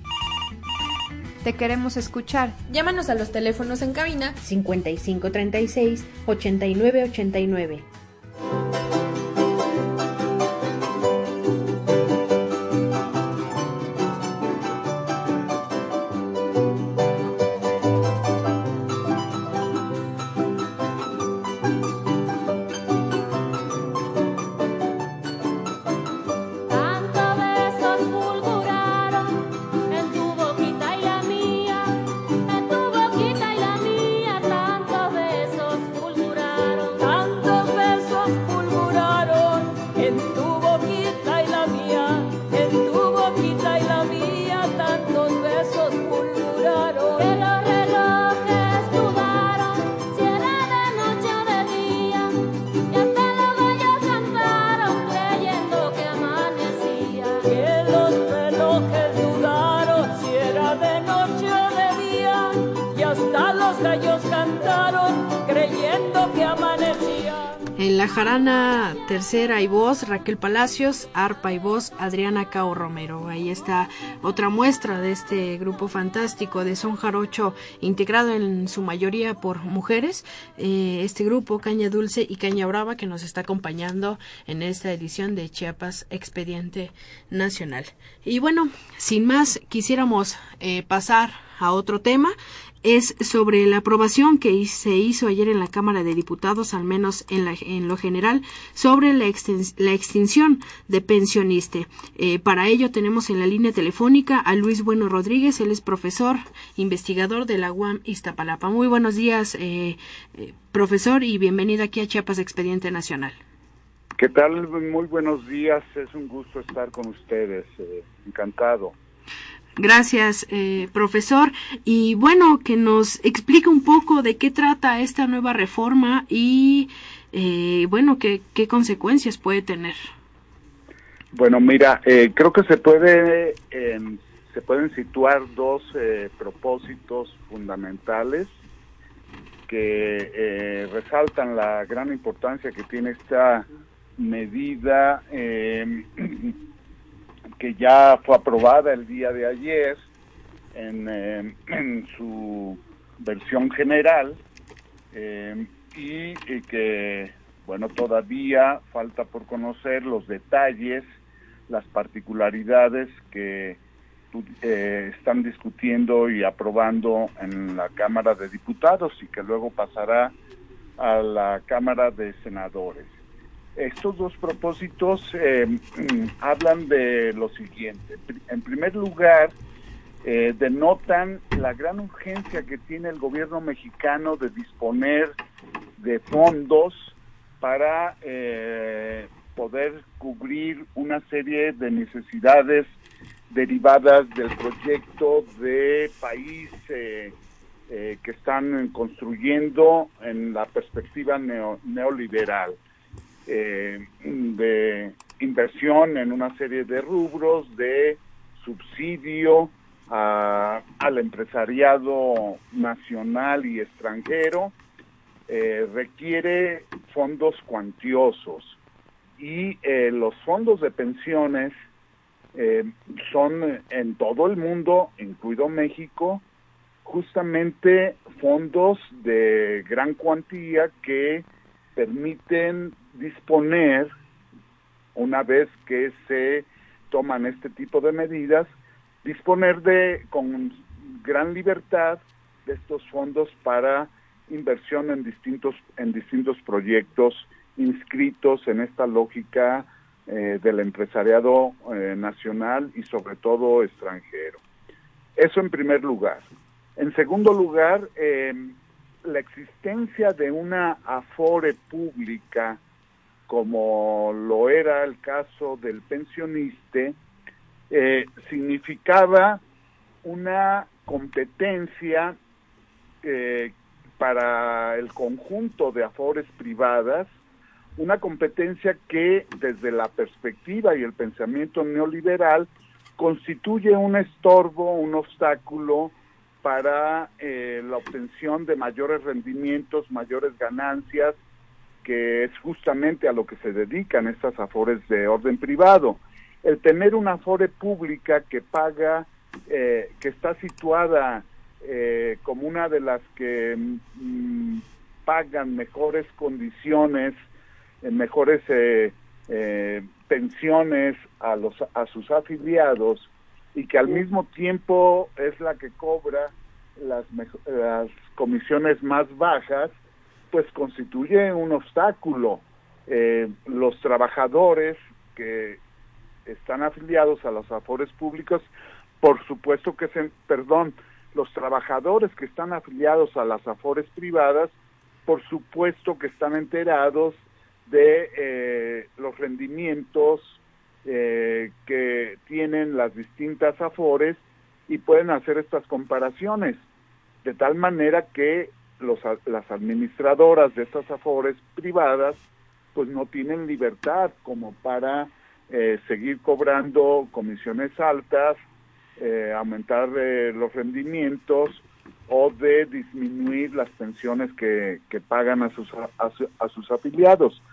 Te queremos escuchar. Llámanos a los teléfonos en cabina cincuenta y cinco treinta y seis, ochenta y nueve ochenta y nueve. Hasta los gallos cantaron creyendo que amanecía. En la jarana tercera y voz, Raquel Palacios, arpa y voz, Adriana Cao Romero. Ahí está otra muestra de este grupo fantástico de son jarocho, integrado en su mayoría por mujeres. Eh, este grupo, Caña Dulce y Caña Brava, que nos está acompañando en esta edición de Chiapas Expediente Nacional. Y bueno, sin más, quisiéramos eh, pasar a otro tema. Es sobre la aprobación que se hizo ayer en la Cámara de Diputados, al menos en, la, en lo general, sobre la, extens, la extinción de pensioniste. Eh, para ello tenemos en la línea telefónica a Luis Bueno Rodríguez. Él es profesor, investigador de la U A M Iztapalapa. Muy buenos días, eh, eh, profesor, y bienvenido aquí a Chiapas Expediente Nacional. ¿Qué tal? Muy buenos días. Es un gusto estar con ustedes. Eh, encantado. Gracias, eh, profesor. Y bueno, que nos explique un poco de qué trata esta nueva reforma y, eh, bueno, qué, qué consecuencias puede tener. Bueno, mira, eh, creo que se puede eh, se pueden situar dos eh, propósitos fundamentales que eh, resaltan la gran importancia que tiene esta medida eh, que ya fue aprobada el día de ayer en, eh, en su versión general eh, y, y que, bueno, todavía falta por conocer los detalles, las particularidades que eh, están discutiendo y aprobando en la Cámara de Diputados y que luego pasará a la Cámara de Senadores. Estos dos propósitos eh, hablan de lo siguiente. En primer lugar, eh, denotan la gran urgencia que tiene el gobierno mexicano de disponer de fondos para eh, poder cubrir una serie de necesidades derivadas del proyecto de país eh, eh, que están construyendo en la perspectiva neo, neoliberal. Eh, de inversión en una serie de rubros, de subsidio a, al empresariado nacional y extranjero, eh, requiere fondos cuantiosos y eh, los fondos de pensiones eh, son en todo el mundo, incluido México, justamente fondos de gran cuantía que permiten disponer, una vez que se toman este tipo de medidas, disponer de con gran libertad de estos fondos para inversión en distintos en distintos proyectos inscritos en esta lógica eh, del empresariado eh, nacional y sobre todo extranjero. Eso en primer lugar. En segundo lugar, eh, la existencia de una afore pública, como lo era el caso del pensioniste, eh, significaba una competencia eh, para el conjunto de afores privadas, una competencia que desde la perspectiva y el pensamiento neoliberal constituye un estorbo, un obstáculo para eh, la obtención de mayores rendimientos, mayores ganancias, que es justamente a lo que se dedican estas afores de orden privado. El tener una afore pública que paga, eh, que está situada eh, como una de las que mm, pagan mejores condiciones, eh, mejores eh, eh, pensiones a los a sus afiliados y que al mismo tiempo es la que cobra las, las comisiones más bajas, pues constituye un obstáculo. Eh, los trabajadores que están afiliados a los afores públicos, por supuesto que se, perdón, los trabajadores que están afiliados a las afores privadas, por supuesto que están enterados de eh, los rendimientos eh, que tienen las distintas afores y pueden hacer estas comparaciones, de tal manera que los, las administradoras de estas afores privadas pues no tienen libertad como para eh, seguir cobrando comisiones altas, eh, aumentar eh, los rendimientos o de disminuir las pensiones que, que pagan a sus, a, su, a sus afiliados.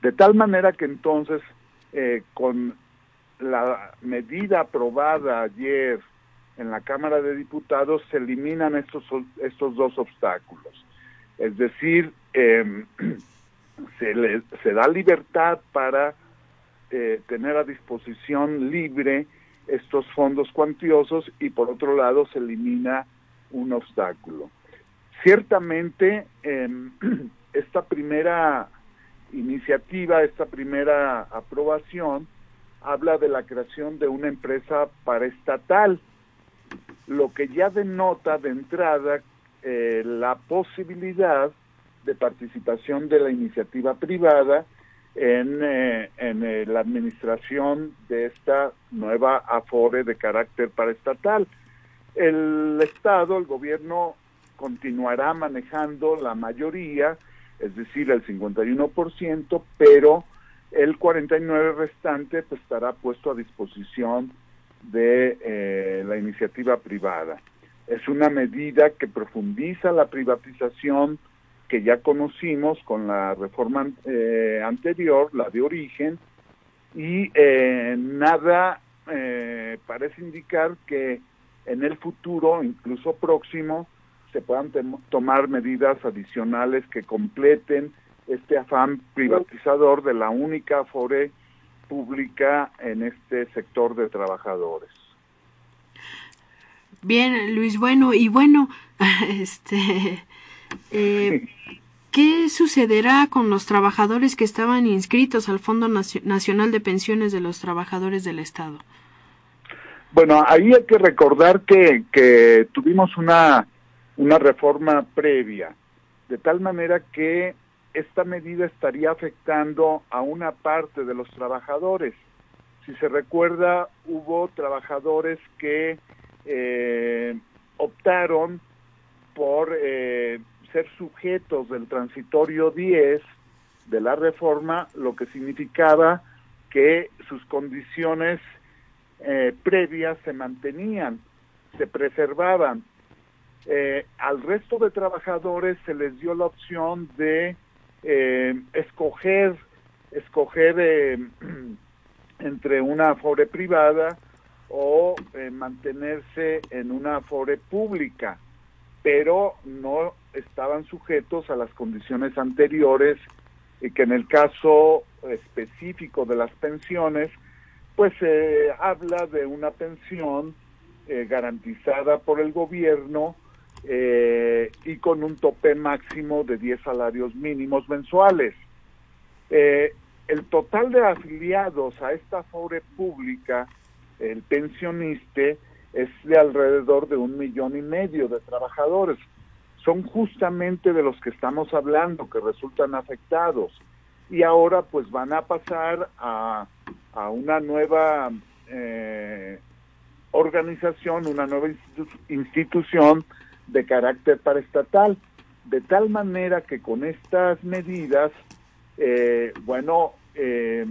De tal manera que entonces, eh, con la medida aprobada ayer en la Cámara de Diputados, se eliminan estos, estos dos obstáculos. Es decir, eh, se, le, se da libertad para eh, tener a disposición libre estos fondos cuantiosos y por otro lado se elimina un obstáculo. Ciertamente, eh, esta primera iniciativa, esta primera aprobación, habla de la creación de una empresa paraestatal, lo que ya denota de entrada eh, la posibilidad de participación de la iniciativa privada en, eh, en eh, la administración de esta nueva Afore de carácter paraestatal. El Estado, el gobierno, continuará manejando la mayoría, es decir, el cincuenta y uno por ciento, pero el cuarenta y nueve por ciento restante pues, estará puesto a disposición de eh, la iniciativa privada. Es una medida que profundiza la privatización que ya conocimos con la reforma eh, anterior, la de origen, y eh, nada eh, parece indicar que en el futuro, incluso próximo, se puedan tomar medidas adicionales que completen este afán privatizador de la única Afore pública en este sector de trabajadores. Bien, Luis, bueno, y bueno, este, eh, ¿qué sucederá con los trabajadores que estaban inscritos al Fondo Nacional de Pensiones de los Trabajadores del Estado? Bueno, ahí hay que recordar que, que tuvimos una, una reforma previa, de tal manera que esta medida estaría afectando a una parte de los trabajadores. Si se recuerda, hubo trabajadores que eh, optaron por eh, ser sujetos del transitorio diez de la reforma, lo que significaba que sus condiciones eh, previas se mantenían, se preservaban. Eh, al resto de trabajadores se les dio la opción de eh, escoger, escoger eh, entre una Afore privada o eh, mantenerse en una Afore pública, pero no estaban sujetos a las condiciones anteriores y que en el caso específico de las pensiones, pues se eh, habla de una pensión eh, garantizada por el gobierno eh, y con un tope máximo de diez salarios mínimos mensuales. Eh, el total de afiliados a esta Afore pública, el pensioniste, es de alrededor de un millón y medio de trabajadores. Son justamente de los que estamos hablando, que resultan afectados. Y ahora pues van a pasar a, a una nueva eh, organización, una nueva institu- institución de carácter paraestatal, de tal manera que con estas medidas, eh, bueno, eh,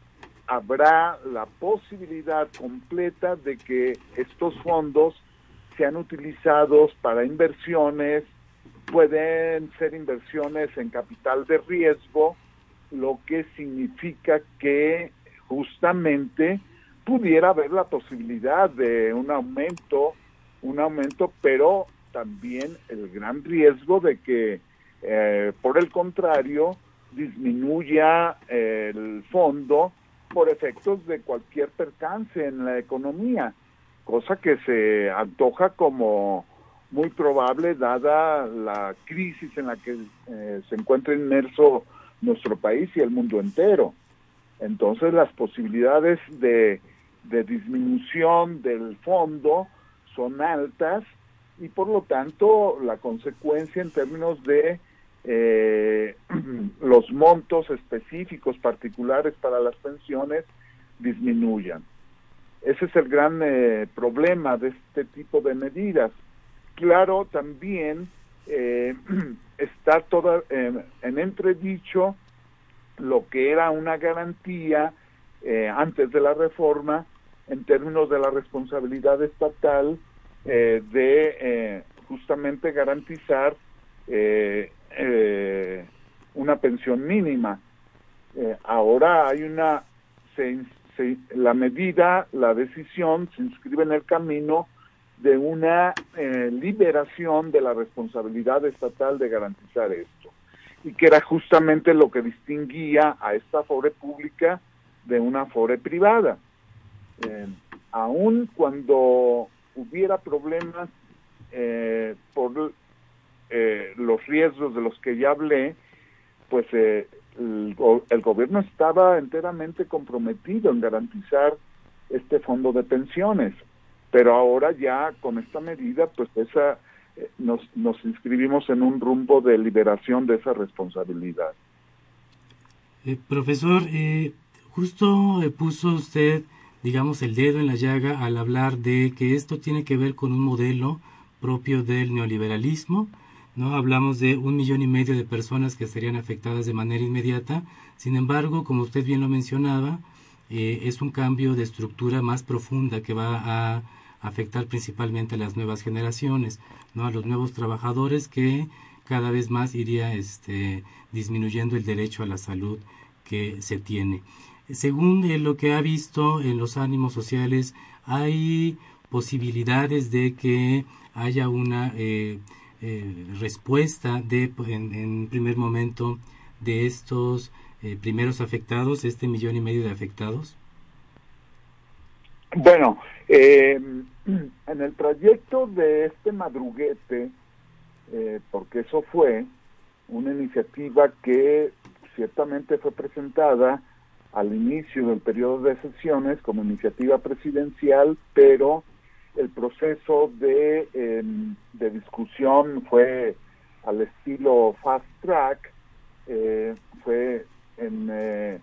habrá la posibilidad completa de que estos fondos sean utilizados para inversiones, pueden ser inversiones en capital de riesgo, lo que significa que justamente pudiera haber la posibilidad de un aumento, un aumento, pero también el gran riesgo de que, eh, por el contrario, disminuya el fondo por efectos de cualquier percance en la economía, cosa que se antoja como muy probable dada la crisis en la que eh, se encuentra inmerso nuestro país y el mundo entero. Entonces las posibilidades de, de disminución del fondo son altas y por lo tanto la consecuencia en términos de eh, los montos específicos particulares para las pensiones disminuyan. Ese es el gran eh, problema de este tipo de medidas. Claro, también eh, está toda eh, en entredicho lo que era una garantía eh, antes de la reforma en términos de la responsabilidad estatal eh, de eh, justamente garantizar eh, eh, una pensión mínima. Eh, ahora hay una, se, se, la medida, la decisión se inscribe en el camino de una eh, liberación de la responsabilidad estatal de garantizar esto, y que era justamente lo que distinguía a esta afore pública de una afore privada. Eh, aun cuando hubiera problemas eh, por eh, los riesgos de los que ya hablé, pues eh, el, el gobierno estaba enteramente comprometido en garantizar este fondo de pensiones, pero ahora ya con esta medida, pues esa eh, nos, nos inscribimos en un rumbo de liberación de esa responsabilidad. Eh, profesor, eh, justo eh, puso usted, digamos, el dedo en la llaga al hablar de que esto tiene que ver con un modelo propio del neoliberalismo, ¿no? Hablamos de un millón y medio de personas que serían afectadas de manera inmediata. Sin embargo, como usted bien lo mencionaba, eh, es un cambio de estructura más profunda que va a afectar principalmente a las nuevas generaciones, ¿no? A los nuevos trabajadores, que cada vez más iría este, disminuyendo el derecho a la salud que se tiene. Según eh, lo que ha visto en los ánimos sociales, hay posibilidades de que haya una eh, eh, respuesta de, en, en primer momento, de estos eh, primeros afectados, este millón y medio de afectados. Bueno, eh, en el trayecto de este madruguete, eh, porque eso fue una iniciativa que ciertamente fue presentada al inicio del periodo de sesiones como iniciativa presidencial, pero el proceso de, eh, de discusión fue al estilo fast track, eh, fue en, eh,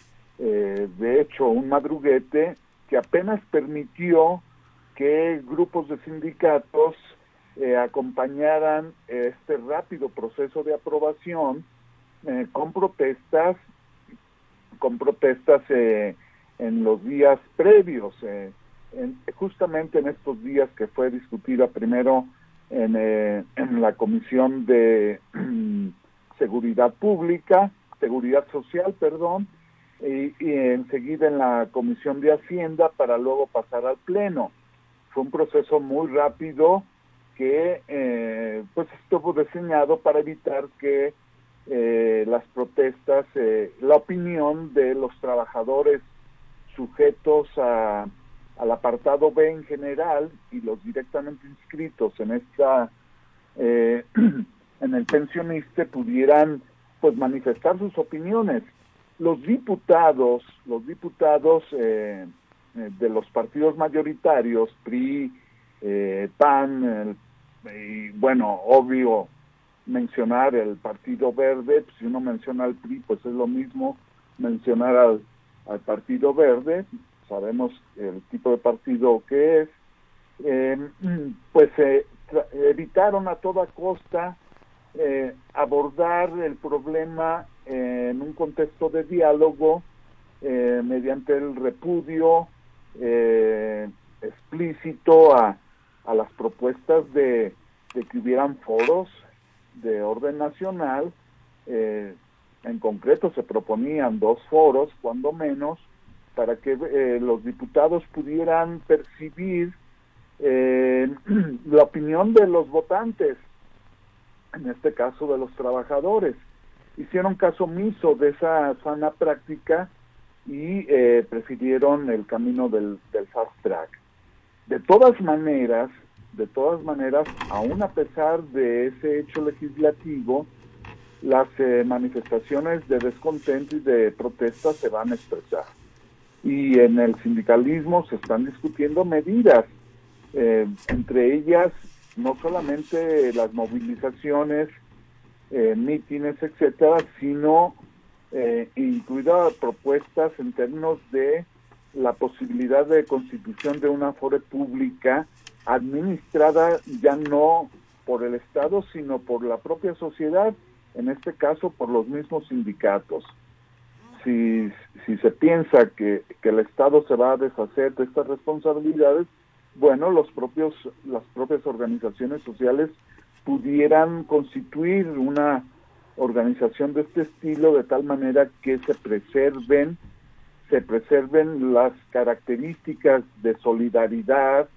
eh, de hecho un madruguete que apenas permitió que grupos de sindicatos eh, acompañaran este rápido proceso de aprobación eh, con protestas, con protestas eh, en los días previos, eh, en, justamente en estos días que fue discutida primero en, eh, en la Comisión de Seguridad Pública, Seguridad Social, perdón, y, y enseguida en la Comisión de Hacienda para luego pasar al Pleno. Fue un proceso muy rápido que eh, pues estuvo diseñado para evitar que eh, las protestas, eh, la opinión de los trabajadores sujetos a, al apartado B en general y los directamente inscritos en esta eh, en el pensionista pudieran pues manifestar sus opiniones. Los diputados, los diputados eh, de los partidos mayoritarios, P R I, eh, P A N, el, y bueno, obvio mencionar el Partido Verde, pues, si uno menciona al P R I, pues es lo mismo mencionar al, al Partido Verde, sabemos el tipo de partido que es, eh, pues eh, evitaron a toda costa eh, abordar el problema en un contexto de diálogo eh, mediante el repudio eh, explícito a, a las propuestas de, de que hubieran foros de orden nacional. Eh, en concreto se proponían dos foros, cuando menos, para que eh, los diputados pudieran percibir eh, la opinión de los votantes, en este caso de los trabajadores. Hicieron caso omiso de esa sana práctica y eh, prefirieron el camino del, del fast track. De todas maneras, de todas maneras, aún a pesar de ese hecho legislativo, las eh, manifestaciones de descontento y de protesta se van a expresar. Y en el sindicalismo se están discutiendo medidas, eh, entre ellas no solamente las movilizaciones, eh, mítines, etcétera, sino eh, incluidas propuestas en términos de la posibilidad de constitución de una afore pública administrada ya no por el Estado, sino por la propia sociedad, en este caso por los mismos sindicatos. Si, si se piensa que, que el Estado se va a deshacer de estas responsabilidades, bueno, los propios, las propias organizaciones sociales pudieran constituir una organización de este estilo de tal manera que se preserven, se preserven las características de solidaridad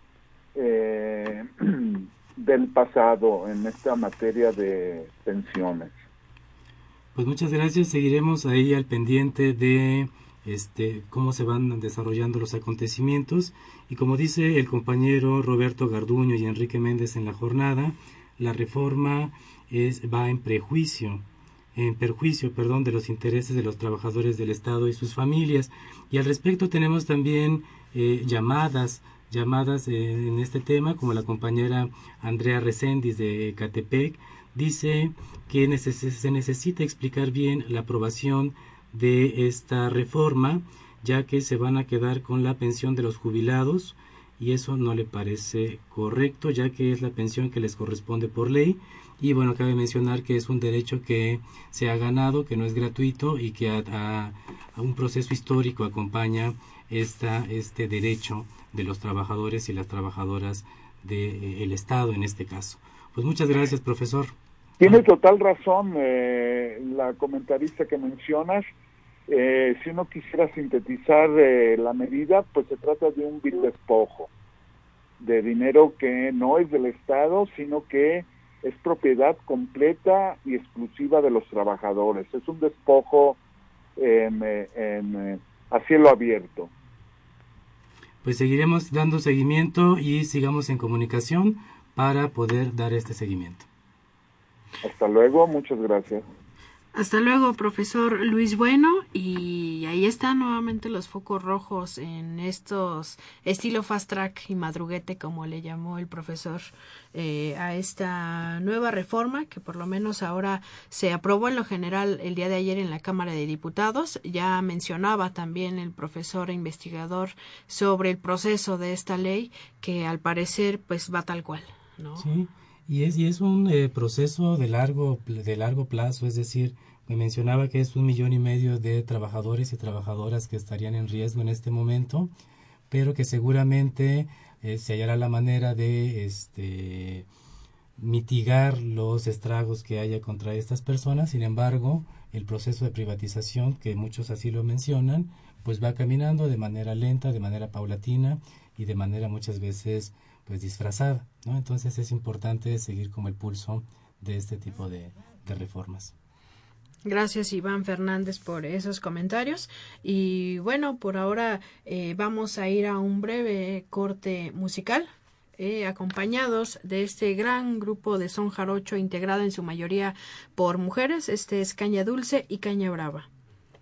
eh, del pasado en esta materia de pensiones. Pues muchas gracias, seguiremos ahí al pendiente de este cómo se van desarrollando los acontecimientos, y como dice el compañero Roberto Garduño y Enrique Méndez en la jornada, la reforma es va en prejuicio, en perjuicio, perdón, de los intereses de los trabajadores del Estado y sus familias. Y al respecto tenemos también eh, llamadas, llamadas eh, en este tema, como la compañera Andrea Reséndiz de Ecatepec, dice que neces- se necesita explicar bien la aprobación de esta reforma, ya que se van a quedar con la pensión de los jubilados, y eso no le parece correcto, ya que es la pensión que les corresponde por ley. Y bueno, cabe mencionar que es un derecho que se ha ganado, que no es gratuito, y que a, a, a un proceso histórico acompaña esta, este derecho de los trabajadores y las trabajadoras del de, Estado en este caso. Pues muchas gracias, profesor. Tiene total razón eh, la comentarista que mencionas. Eh, si uno quisiera sintetizar eh, la medida, pues se trata de un vil despojo de dinero que no es del Estado, sino que es propiedad completa y exclusiva de los trabajadores. Es un despojo en, en, a cielo abierto. Pues seguiremos dando seguimiento y sigamos en comunicación para poder dar este seguimiento. Hasta luego, muchas gracias. Hasta luego, profesor Luis Bueno, y ahí están nuevamente los focos rojos en estos estilo fast track y madruguete, como le llamó el profesor eh, a esta nueva reforma, que por lo menos ahora se aprobó en lo general el día de ayer en la Cámara de Diputados. Ya mencionaba también el profesor e investigador sobre el proceso de esta ley, que al parecer pues va tal cual, ¿no? Sí. Y es, y es un eh, proceso de largo, de largo plazo, es decir, me mencionaba que es un millón y medio de trabajadores y trabajadoras que estarían en riesgo en este momento, pero que seguramente eh, se hallará la manera de este, mitigar los estragos que haya contra estas personas. Sin embargo, el proceso de privatización, que muchos así lo mencionan, pues va caminando de manera lenta, de manera paulatina y de manera muchas veces pues disfrazada, ¿no? Entonces es importante seguir como el pulso de este tipo de, de reformas. Gracias, Iván Fernández, por esos comentarios. Y bueno, por ahora eh, vamos a ir a un breve corte musical, eh, acompañados de este gran grupo de son jarocho integrado en su mayoría por mujeres. Este es Caña Dulce y Caña Brava.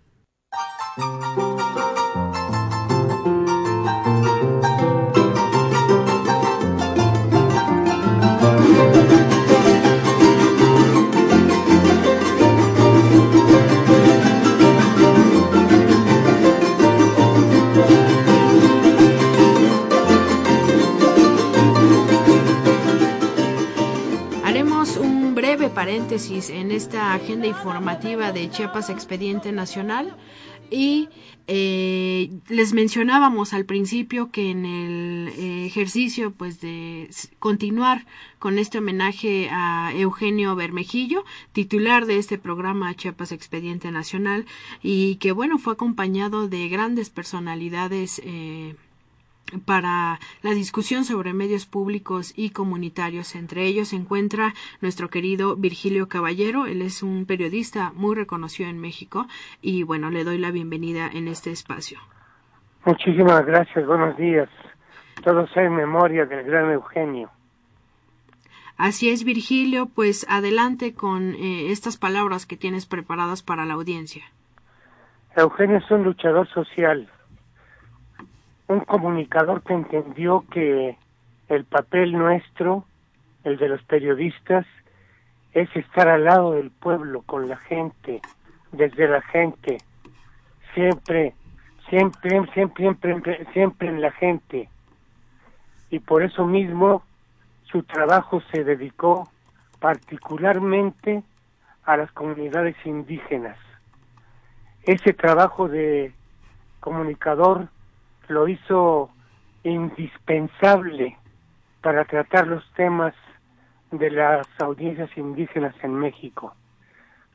Paréntesis en esta agenda informativa de Chiapas Expediente Nacional, y eh, les mencionábamos al principio que en el eh, ejercicio pues de continuar con este homenaje a Eugenio Bermejillo, titular de este programa Chiapas Expediente Nacional, y que bueno, fue acompañado de grandes personalidades eh, para la discusión sobre medios públicos y comunitarios. Entre ellos se encuentra nuestro querido Virgilio Caballero. Él es un periodista muy reconocido en México y bueno, le doy la bienvenida en este espacio. Muchísimas gracias, buenos días. Todo sea en memoria del gran Eugenio. Así es, Virgilio, pues adelante con eh, estas palabras que tienes preparadas para la audiencia. Eugenio es un luchador social, un comunicador que entendió que el papel nuestro, el de los periodistas, es estar al lado del pueblo, con la gente, desde la gente, siempre, siempre, siempre, siempre, siempre en la gente. Y por eso mismo su trabajo se dedicó particularmente a las comunidades indígenas. Ese trabajo de comunicador lo hizo indispensable para tratar los temas de las audiencias indígenas en México.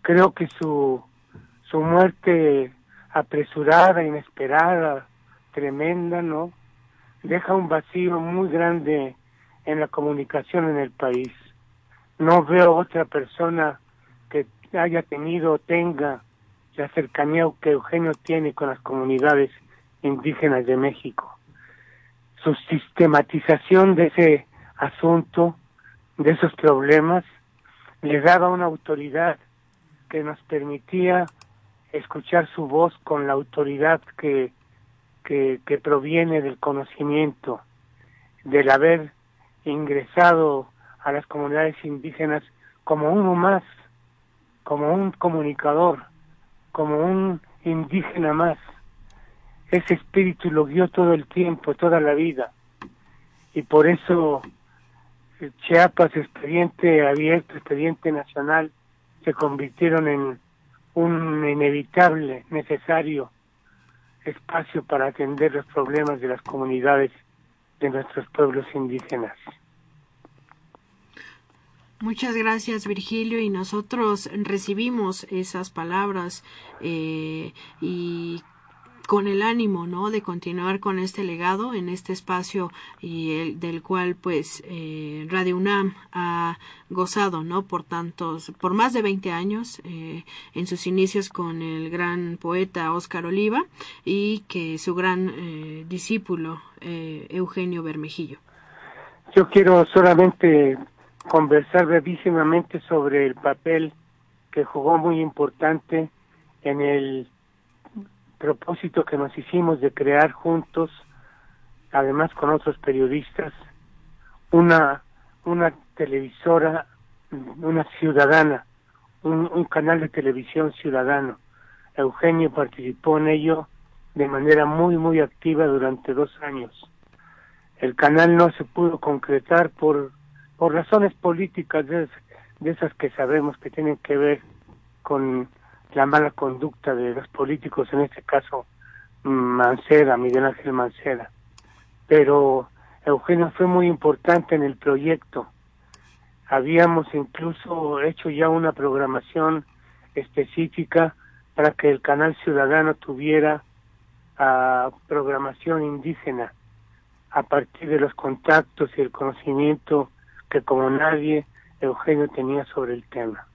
Creo que su, su muerte apresurada, inesperada, tremenda, ¿no?, deja un vacío muy grande en la comunicación en el país. No veo otra persona que haya tenido o tenga la cercanía que Eugenio tiene con las comunidades indígenas de México. Su sistematización de ese asunto, de esos problemas, le daba una autoridad que nos permitía escuchar su voz con la autoridad que, que, que proviene del conocimiento, del haber ingresado a las comunidades indígenas como uno más, como un comunicador, como un indígena más. Ese espíritu lo guió todo el tiempo, toda la vida, y por eso Chiapas, Expediente Abierto, Expediente Nacional, se convirtieron en un inevitable, necesario espacio para atender los problemas de las comunidades de nuestros pueblos indígenas. Muchas gracias, Virgilio, y nosotros recibimos esas palabras eh, y con el ánimo, ¿no?, de continuar con este legado en este espacio y el, del cual pues eh, Radio UNAM ha gozado, ¿no?, por tantos, por más de veinte años, eh, en sus inicios con el gran poeta Óscar Oliva y que su gran eh, discípulo eh, Eugenio Bermejillo. Yo quiero solamente conversar brevísimamente sobre el papel que jugó muy importante en el propósito que nos hicimos de crear juntos, además con otros periodistas, una una televisora, una ciudadana, un, un canal de televisión ciudadano. Eugenio participó en ello de manera muy muy activa durante dos años. El canal no se pudo concretar por por razones políticas de, de esas que sabemos que tienen que ver con la mala conducta de los políticos, en este caso Mancera, Miguel Ángel Mancera. Pero Eugenio fue muy importante en el proyecto. Habíamos incluso hecho ya una programación específica para que el canal ciudadano tuviera uh, programación indígena a partir de los contactos y el conocimiento que como nadie Eugenio tenía sobre el tema.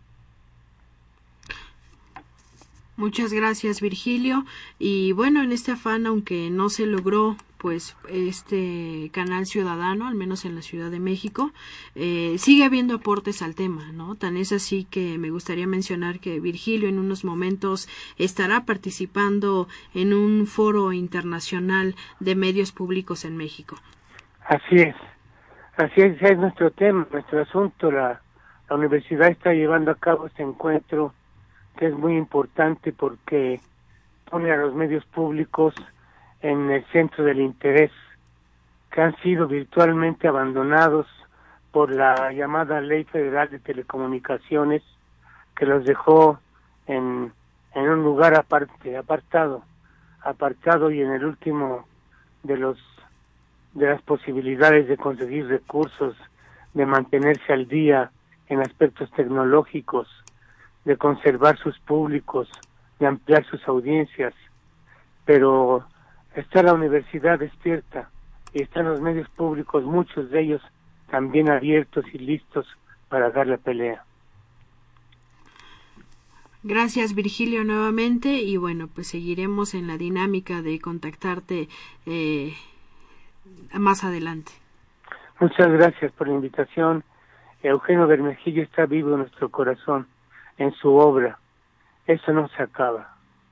Muchas gracias, Virgilio. Y bueno, en este afán, aunque no se logró pues este canal ciudadano, al menos en la Ciudad de México, eh, sigue habiendo aportes al tema, ¿no? Tan es así que me gustaría mencionar que Virgilio en unos momentos estará participando en un foro internacional de medios públicos en México. Así es, así es, es nuestro tema, nuestro asunto. La, la universidad está llevando a cabo este encuentro que es muy importante porque pone a los medios públicos en el centro del interés, que han sido virtualmente abandonados por la llamada Ley Federal de Telecomunicaciones, que los dejó en, en un lugar aparte, apartado, apartado y en el último de los de las posibilidades de conseguir recursos, de mantenerse al día en aspectos tecnológicos, de conservar sus públicos, de ampliar sus audiencias. Pero está la universidad despierta y están los medios públicos, muchos de ellos también abiertos y listos para dar la pelea. Gracias, Virgilio, nuevamente, y bueno, pues seguiremos en la dinámica de contactarte eh, más adelante. Muchas gracias por la invitación. Eugenio Bermejillo está vivo en nuestro corazón, en su obra. Eso no se acaba.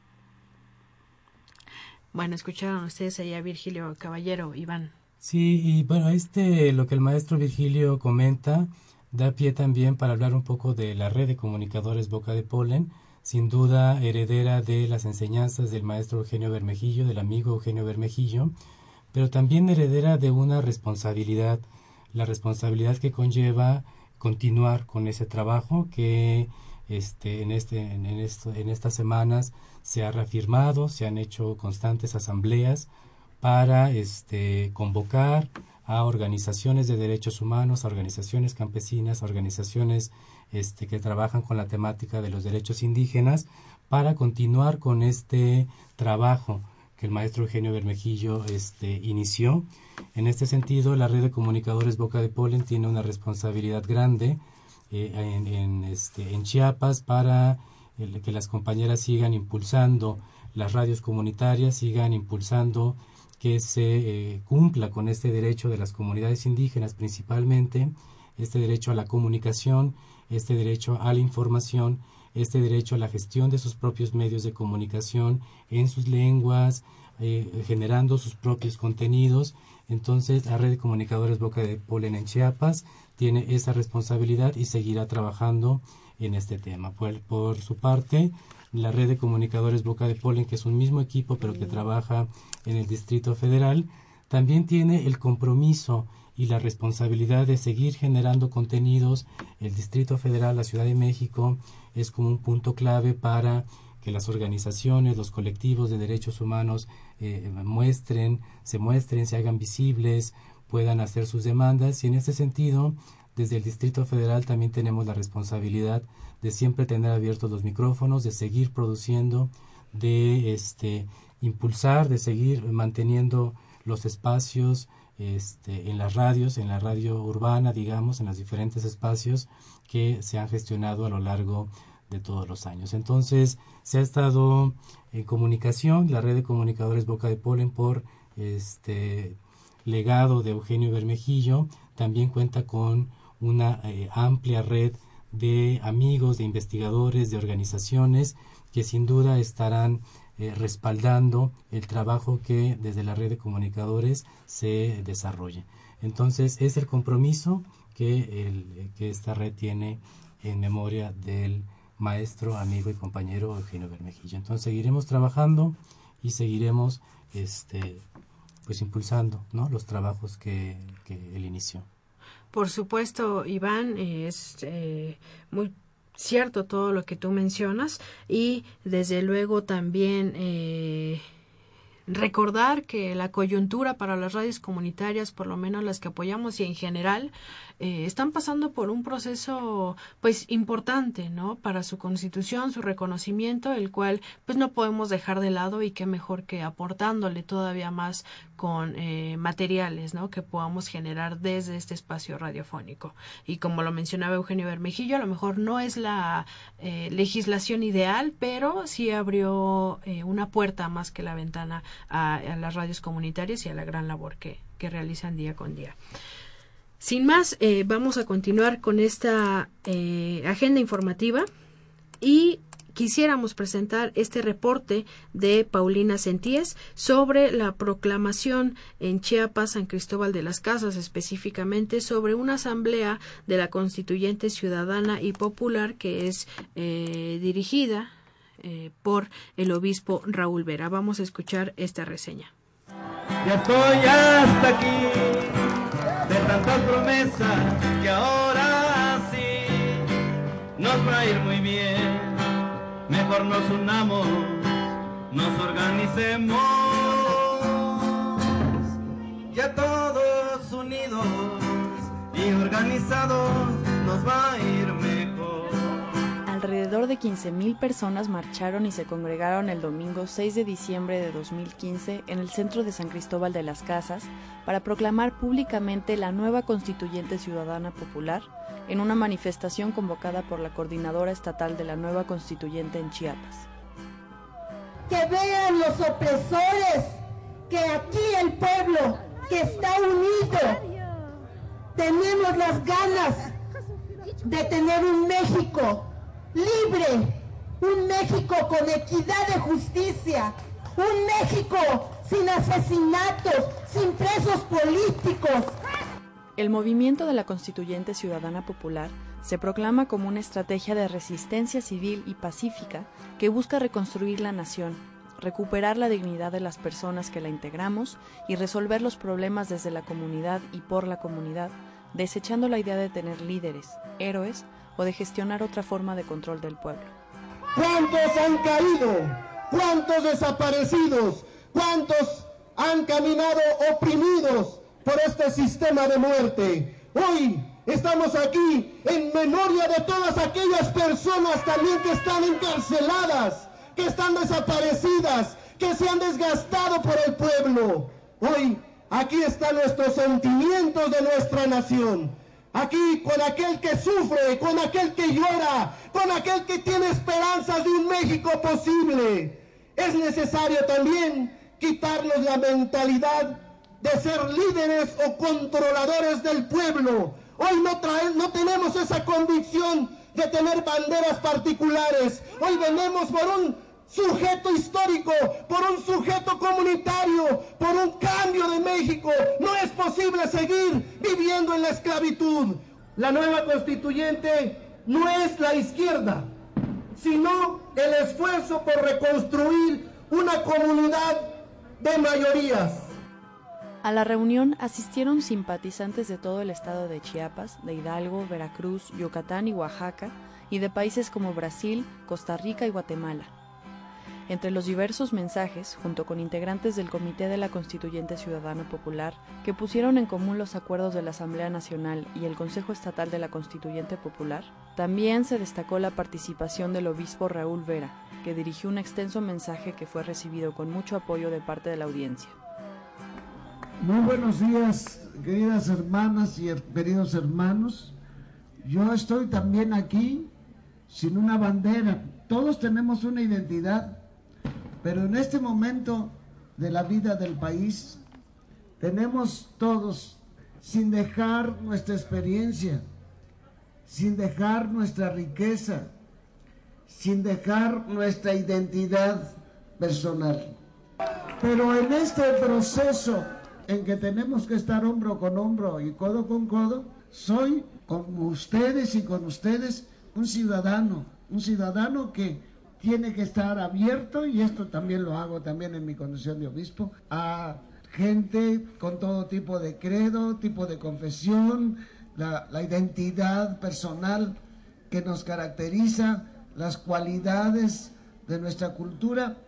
Bueno, escucharon ustedes allá a Virgilio Caballero, Iván. Sí, y bueno, este, lo que el maestro Virgilio comenta, da pie también para hablar un poco de la red de comunicadores Boca de Polen, sin duda heredera de las enseñanzas del maestro Eugenio Bermejillo, del amigo Eugenio Bermejillo, pero también heredera de una responsabilidad, la responsabilidad que conlleva continuar con ese trabajo que este, en, este, en, en, esto, en estas semanas se ha reafirmado, se han hecho constantes asambleas para este, convocar a organizaciones de derechos humanos, a organizaciones campesinas, a organizaciones este, que trabajan con la temática de los derechos indígenas, para continuar con este trabajo que el maestro Eugenio Bermejillo este, inició. En este sentido, la red de comunicadores Boca de Polen tiene una responsabilidad grande eh, en, en, este, en Chiapas para el, que las compañeras sigan impulsando las radios comunitarias, sigan impulsando que se eh, cumpla con este derecho de las comunidades indígenas, principalmente este derecho a la comunicación, este derecho a la información, este derecho a la gestión de sus propios medios de comunicación en sus lenguas, eh, generando sus propios contenidos. Entonces, la red de comunicadores Boca de Polen en Chiapas tiene esa responsabilidad y seguirá trabajando en este tema. Por, por su parte, la red de comunicadores Boca de Polen, que es un mismo equipo pero que trabaja en el Distrito Federal, también tiene el compromiso y la responsabilidad de seguir generando contenidos. El Distrito Federal, la Ciudad de México, es como un punto clave para que las organizaciones, los colectivos de derechos humanos eh, muestren, se muestren, se hagan visibles, puedan hacer sus demandas. Y en ese sentido, desde el Distrito Federal también tenemos la responsabilidad de siempre tener abiertos los micrófonos, de seguir produciendo, de este impulsar, de seguir manteniendo los espacios este, en las radios, en la radio urbana, digamos, en los diferentes espacios que se han gestionado a lo largo de todos los años. Entonces, se ha estado en comunicación, la red de comunicadores Boca de Polen, por este legado de Eugenio Bermejillo, también cuenta con una eh, amplia red de amigos, de investigadores, de organizaciones que sin duda estarán eh, respaldando el trabajo que desde la red de comunicadores se desarrolle. Entonces, es el compromiso que, el, que esta red tiene en memoria del maestro, amigo y compañero Eugenio Bermejillo. Entonces, seguiremos trabajando y seguiremos este pues impulsando, ¿no?, los trabajos que, que él inició. Por supuesto, Iván, es eh, muy cierto todo lo que tú mencionas, y desde luego también eh, recordar que la coyuntura para las radios comunitarias, por lo menos las que apoyamos y en general, eh, están pasando por un proceso pues importante, ¿no?, para su constitución, su reconocimiento, el cual pues no podemos dejar de lado, y qué mejor que aportándole todavía más con eh, materiales, ¿no?, que podamos generar desde este espacio radiofónico. Y como lo mencionaba Eugenio Bermejillo, a lo mejor no es la eh, legislación ideal, pero sí abrió eh, una puerta más que la ventana a, a las radios comunitarias y a la gran labor que, que realizan día con día. Sin más, eh, vamos a continuar con esta eh, agenda informativa, y quisiéramos presentar este reporte de Paulina Centíes sobre la proclamación en Chiapas, San Cristóbal de las Casas, específicamente sobre una asamblea de la Constituyente Ciudadana y Popular que es eh, dirigida eh, por el obispo Raúl Vera. Vamos a escuchar esta reseña. Ya estoy hasta aquí de tantas promesas que ahora sí nos va a ir muy bien. Mejor nos unamos, nos organicemos, ya todos unidos y organizados nos va a ir mejor. Alrededor de quince mil personas marcharon y se congregaron el domingo seis de diciembre de dos mil quince en el centro de San Cristóbal de las Casas para proclamar públicamente la nueva Constituyente Ciudadana Popular en una manifestación convocada por la Coordinadora Estatal de la Nueva Constituyente en Chiapas. Que vean los opresores que aquí el pueblo que está unido tenemos las ganas de tener un México libre, un México con equidad de justicia, un México sin asesinatos, sin presos políticos. El movimiento de la Constituyente Ciudadana Popular se proclama como una estrategia de resistencia civil y pacífica que busca reconstruir la nación, recuperar la dignidad de las personas que la integramos y resolver los problemas desde la comunidad y por la comunidad, desechando la idea de tener líderes, héroes o de gestionar otra forma de control del pueblo. ¿Cuántos han caído? ¿Cuántos desaparecidos? ¿Cuántos han caminado oprimidos? por este sistema de muerte. Hoy estamos aquí en memoria de todas aquellas personas también que están encarceladas, que están desaparecidas, que se han desgastado por el pueblo. Hoy aquí están nuestros sentimientos de nuestra nación. Aquí con aquel que sufre, con aquel que llora, con aquel que tiene esperanzas de un México posible. Es necesario también quitarnos la mentalidad de ser líderes o controladores del pueblo. Hoy no, trae, no tenemos esa convicción de tener banderas particulares. Hoy venimos por un sujeto histórico, por un sujeto comunitario, por un cambio de México. No es posible seguir viviendo en la esclavitud. La nueva constituyente no es la izquierda, sino el esfuerzo por reconstruir una comunidad de mayorías. A la reunión asistieron simpatizantes de todo el estado de Chiapas, de Hidalgo, Veracruz, Yucatán y Oaxaca, y de países como Brasil, Costa Rica y Guatemala. Entre los diversos mensajes, junto con integrantes del Comité de la Constituyente Ciudadana Popular, que pusieron en común los acuerdos de la Asamblea Nacional y el Consejo Estatal de la Constituyente Popular, también se destacó la participación del obispo Raúl Vera, que dirigió un extenso mensaje que fue recibido con mucho apoyo de parte de la audiencia. Muy buenos días, queridas hermanas y queridos hermanos. Yo estoy también aquí sin una bandera. Todos tenemos una identidad, pero en este momento de la vida del país tenemos todos, sin dejar nuestra experiencia, sin dejar nuestra riqueza, sin dejar nuestra identidad personal. Pero en este proceso en que tenemos que estar hombro con hombro y codo con codo, soy con ustedes y con ustedes un ciudadano, un ciudadano que tiene que estar abierto, y esto también lo hago también en mi condición de obispo, a gente con todo tipo de credo, tipo de confesión, la, la identidad personal que nos caracteriza, las cualidades de nuestra cultura.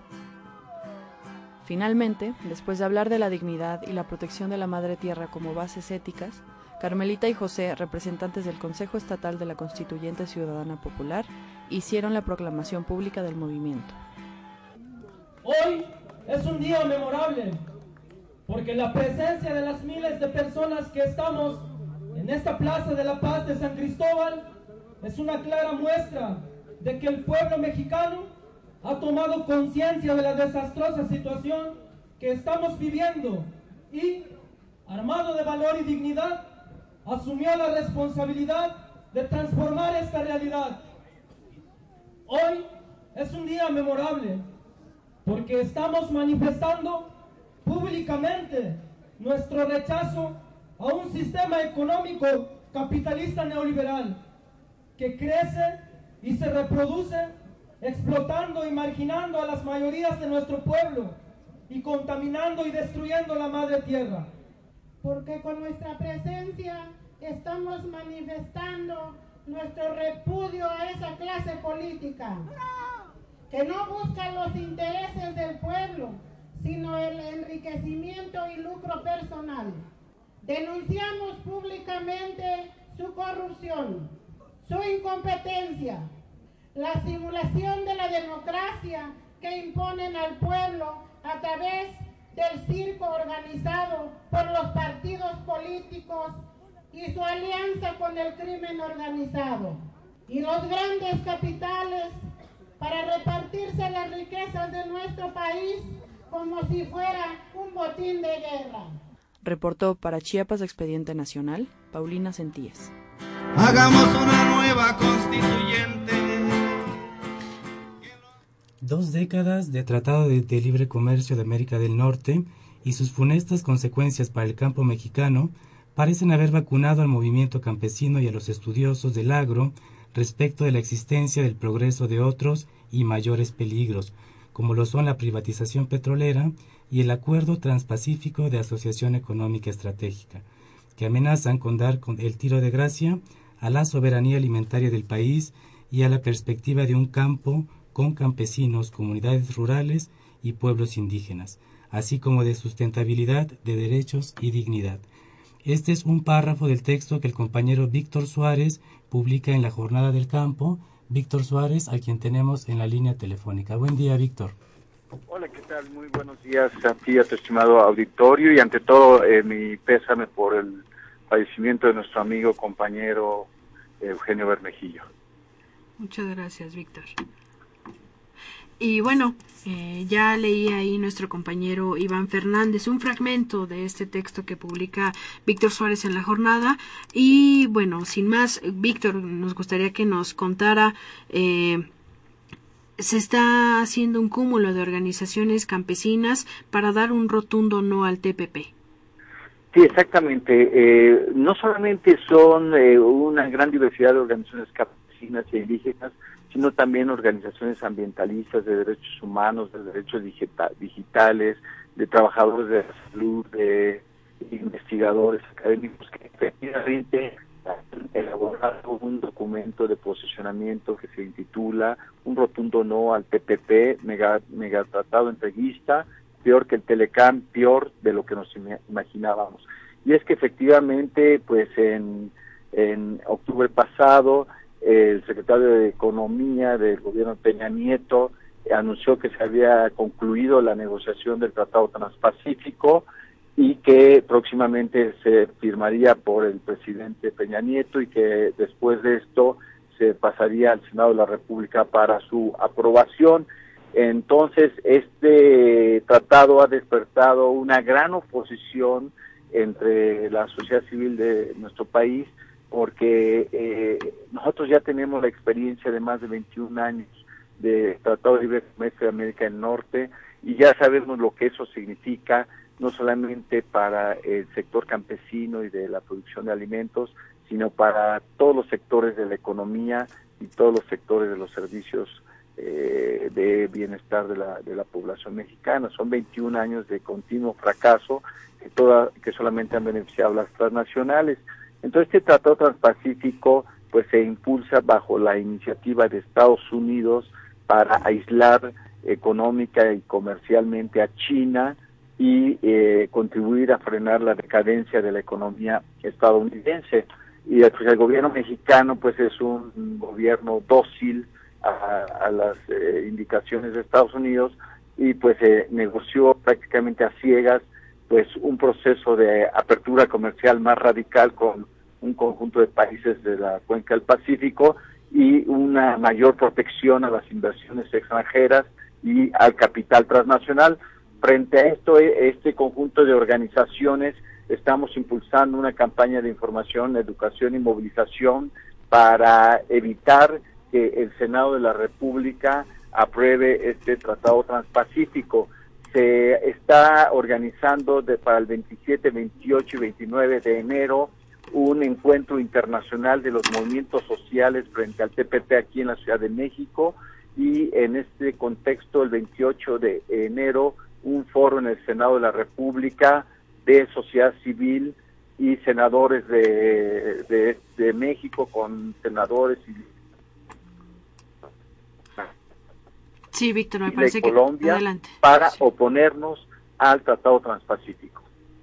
Finalmente, después de hablar de la dignidad y la protección de la Madre Tierra como bases éticas, Carmelita y José, representantes del Consejo Estatal de la Constituyente Ciudadana Popular, hicieron la proclamación pública del movimiento. Hoy es un día memorable, porque la presencia de las miles de personas que estamos en esta Plaza de la Paz de San Cristóbal es una clara muestra de que el pueblo mexicano ha tomado conciencia de la desastrosa situación que estamos viviendo y, armado de valor y dignidad, asumió la responsabilidad de transformar esta realidad. Hoy es un día memorable porque estamos manifestando públicamente nuestro rechazo a un sistema económico capitalista neoliberal que crece y se reproduce explotando y marginando a las mayorías de nuestro pueblo y contaminando y destruyendo la madre tierra. Porque con nuestra presencia estamos manifestando nuestro repudio a esa clase política que no busca los intereses del pueblo, sino el enriquecimiento y lucro personal. Denunciamos públicamente su corrupción, su incompetencia, la simulación de la democracia que imponen al pueblo a través del circo organizado por los partidos políticos y su alianza con el crimen organizado, y los grandes capitales para repartirse las riquezas de nuestro país como si fuera un botín de guerra. Reportó para Chiapas Expediente Nacional, Paulina Sentíes. Hagamos una nueva constituyente. Dos décadas de Tratado de, de Libre Comercio de América del Norte y sus funestas consecuencias para el campo mexicano parecen haber vacunado al movimiento campesino y a los estudiosos del agro respecto de la existencia del progreso de otros y mayores peligros, como lo son la privatización petrolera y el Acuerdo Transpacífico de Asociación Económica Estratégica, que amenazan con dar con el tiro de gracia a la soberanía alimentaria del país y a la perspectiva de un campo con campesinos, comunidades rurales y pueblos indígenas, así como de sustentabilidad, de derechos y dignidad. Este es un párrafo del texto que el compañero Víctor Suárez publica en la Jornada del Campo. Víctor Suárez, a quien tenemos en la línea telefónica. Buen día, Víctor. Hola, ¿qué tal? Muy buenos días a ti, a tu estimado auditorio, y ante todo eh, mi pésame por el fallecimiento de nuestro amigo, compañero eh, Eugenio Bermejillo. Muchas gracias, Víctor. Y bueno, eh, ya leí ahí nuestro compañero Iván Fernández un fragmento de este texto que publica Víctor Suárez en la Jornada. Y bueno, sin más, Víctor, nos gustaría que nos contara, eh, se está haciendo un cúmulo de organizaciones campesinas para dar un rotundo no al T P P. Sí, exactamente. Eh, no solamente son eh, una gran diversidad de organizaciones campesinas e indígenas, sino también organizaciones ambientalistas, de derechos humanos, de derechos digita digitales, de trabajadores de la salud, de investigadores académicos que efectivamente han elaborado un documento de posicionamiento que se intitula Un rotundo no al T P P, mega, megatratado entreguista, peor que el Telecán, peor de lo que nos imaginábamos. Y es que efectivamente, pues en, en octubre pasado, el secretario de Economía del gobierno de Peña Nieto anunció que se había concluido la negociación del Tratado Transpacífico y que próximamente se firmaría por el presidente Peña Nieto y que después de esto se pasaría al Senado de la República para su aprobación. Entonces, este tratado ha despertado una gran oposición entre la sociedad civil de nuestro país, porque eh, nosotros ya tenemos la experiencia de más de veintiún años de Tratado de Libre Comercio de América del Norte y ya sabemos lo que eso significa, no solamente para el sector campesino y de la producción de alimentos, sino para todos los sectores de la economía y todos los sectores de los servicios eh, de bienestar de la, de la población mexicana. Son veintiún años de continuo fracaso que, toda, que solamente han beneficiado a las transnacionales. Entonces, este Tratado Transpacífico pues se impulsa bajo la iniciativa de Estados Unidos para aislar económica y comercialmente a China y eh, contribuir a frenar la decadencia de la economía estadounidense. Y pues, el gobierno mexicano pues es un gobierno dócil a, a las eh, indicaciones de Estados Unidos y pues eh, negoció prácticamente a ciegas pues un proceso de apertura comercial más radical con un conjunto de países de la cuenca del Pacífico y una mayor protección a las inversiones extranjeras y al capital transnacional. Frente a esto, este conjunto de organizaciones estamos impulsando una campaña de información, educación y movilización para evitar que el Senado de la República apruebe este Tratado Transpacífico. Se está organizando de, para el veintisiete, veintiocho y veintinueve de enero un encuentro internacional de los movimientos sociales frente al T P P aquí en la Ciudad de México y en este contexto el veintiocho de enero un foro en el Senado de la República de sociedad civil y senadores de, de, de México con senadores y Sí, Víctor, me de parece Colombia que adelante. para Sí. oponernos al Tratado Transpacífico.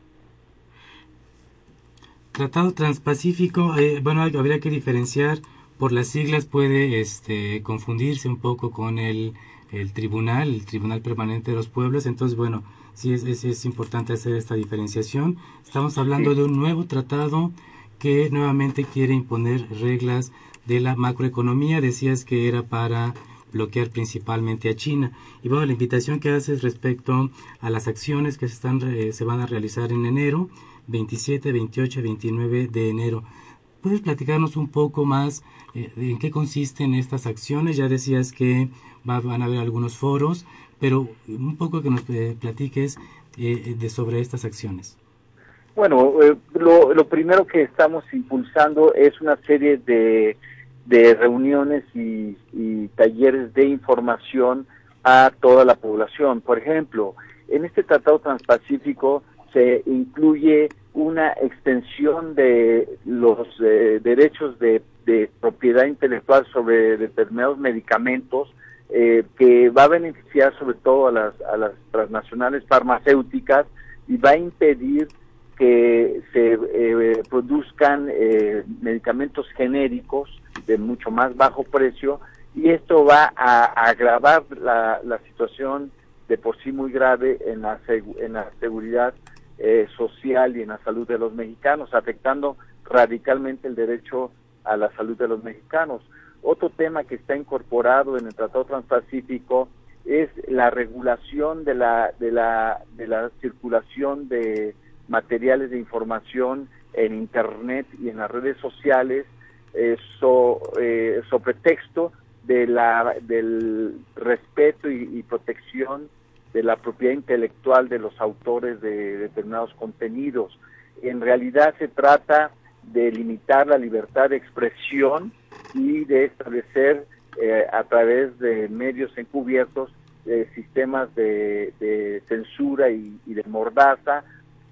Tratado Transpacífico, eh, bueno, habría que diferenciar, por las siglas puede este, confundirse un poco con el, el tribunal, el Tribunal Permanente de los Pueblos, entonces, bueno, sí es, es, es importante hacer esta diferenciación. Estamos hablando sí. de un nuevo tratado que nuevamente quiere imponer reglas de la macroeconomía, decías que era para bloquear principalmente a China. Y bueno, la invitación que haces respecto a las acciones que se, están, eh, se van a realizar en enero, veintisiete, veintiocho y veintinueve de enero. ¿Puedes platicarnos un poco más eh, en qué consisten estas acciones? Ya decías que va, van a haber algunos foros, pero un poco que nos eh, platiques eh, de sobre estas acciones. Bueno, eh, lo, lo primero que estamos impulsando es una serie de, de reuniones y, y talleres de información a toda la población. Por ejemplo, en este Tratado Transpacífico se incluye una extensión de los eh, derechos de, de propiedad intelectual sobre determinados medicamentos eh, que va a beneficiar sobre todo a las, a las transnacionales farmacéuticas y va a impedir que se eh, produzcan eh, medicamentos genéricos de mucho más bajo precio, y esto va a, a agravar la, la situación de por sí muy grave en la, en la seguridad eh, social y en la salud de los mexicanos, afectando radicalmente el derecho a la salud de los mexicanos. Otro tema que está incorporado en el Tratado Transpacífico es la regulación de la de la de la circulación de materiales de información en Internet y en las redes sociales, eh, so, eh, sobre texto de la del respeto y, y protección de la propiedad intelectual de los autores de determinados contenidos. En realidad se trata de limitar la libertad de expresión y de establecer eh, a través de medios encubiertos eh, sistemas de, de censura y, y de mordaza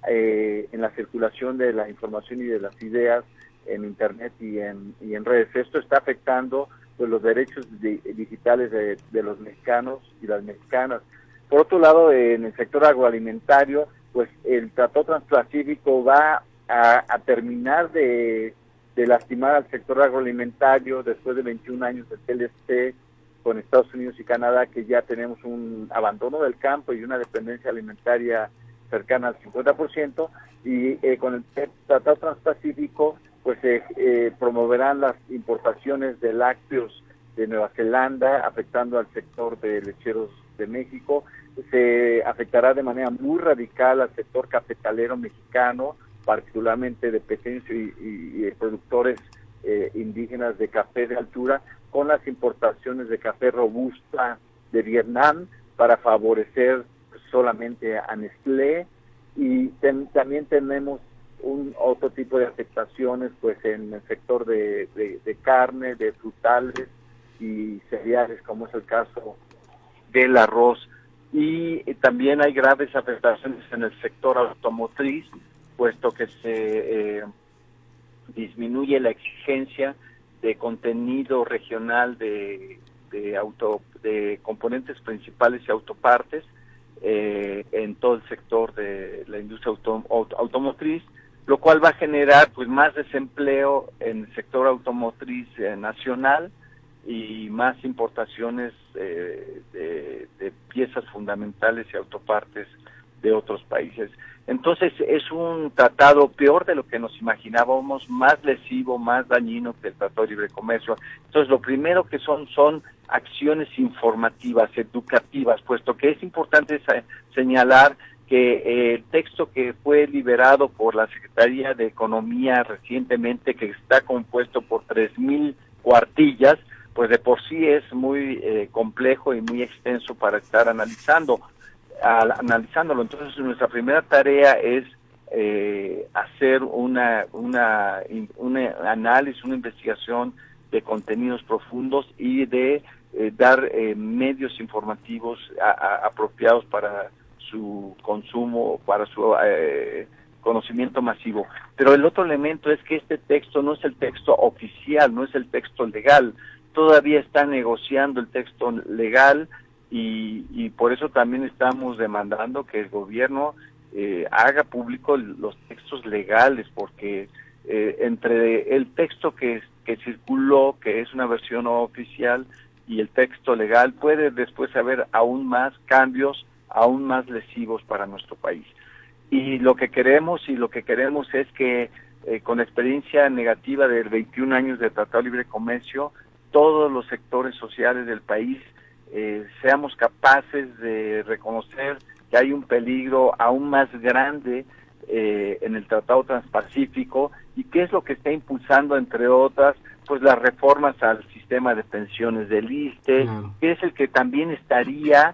eh, en la circulación de la información y de las ideas en Internet y en, y en redes. Esto está afectando pues, los derechos de, digitales de, de los mexicanos y las mexicanas. Por otro lado, eh, en el sector agroalimentario, pues el Tratado Transpacífico va a, a terminar de, de lastimar al sector agroalimentario después de veintiún años del T L C con Estados Unidos y Canadá, que ya tenemos un abandono del campo y una dependencia alimentaria cercana al cincuenta por ciento, y eh, con el Tratado Transpacífico pues eh, eh, promoverán las importaciones de lácteos de Nueva Zelanda, afectando al sector de lecheros de México. Se afectará de manera muy radical al sector cafetalero mexicano, particularmente de pequeños y, y, y productores eh, indígenas de café de altura, con las importaciones de café robusta de Vietnam para favorecer solamente a Nestlé, y ten, también tenemos un otro tipo de afectaciones pues en el sector de, de, de carne, de frutales y cereales, como es el caso del arroz. Y también hay graves afectaciones en el sector automotriz, puesto que se eh, disminuye la exigencia de contenido regional de, de auto de componentes principales y autopartes eh, en todo el sector de la industria auto, auto, automotriz, lo cual va a generar pues más desempleo en el sector automotriz eh, nacional y más importaciones eh, de, de piezas fundamentales y autopartes de otros países. Entonces es un tratado peor de lo que nos imaginábamos, más lesivo, más dañino que el Tratado de Libre Comercio. Entonces lo primero que son son acciones informativas, educativas, puesto que es importante señalar que eh, el texto que fue liberado por la Secretaría de Economía recientemente, que está compuesto por tres mil cuartillas, pues de por sí es muy eh, complejo y muy extenso para estar analizando. Al, analizándolo. Entonces nuestra primera tarea es eh, hacer una, una, un análisis, una investigación de contenidos profundos y de eh, dar eh, medios informativos a, a, apropiados para su consumo, para su eh, conocimiento masivo. Pero el otro elemento es que este texto no es el texto oficial, no es el texto legal. Todavía está negociando el texto legal. Y, y por eso también estamos demandando que el gobierno eh, haga público los textos legales, porque eh, entre el texto que, que circuló, que es una versión no oficial, y el texto legal puede después haber aún más cambios, aún más lesivos para nuestro país. Y lo que queremos, y lo que queremos es que eh, con la experiencia negativa de veintiún años de Tratado de Libre Comercio, todos los sectores sociales del país Eh, seamos capaces de reconocer que hay un peligro aún más grande eh, en el Tratado Transpacífico, y qué es lo que está impulsando, entre otras, pues las reformas al sistema de pensiones del ISSSTE, no. que es el que también estaría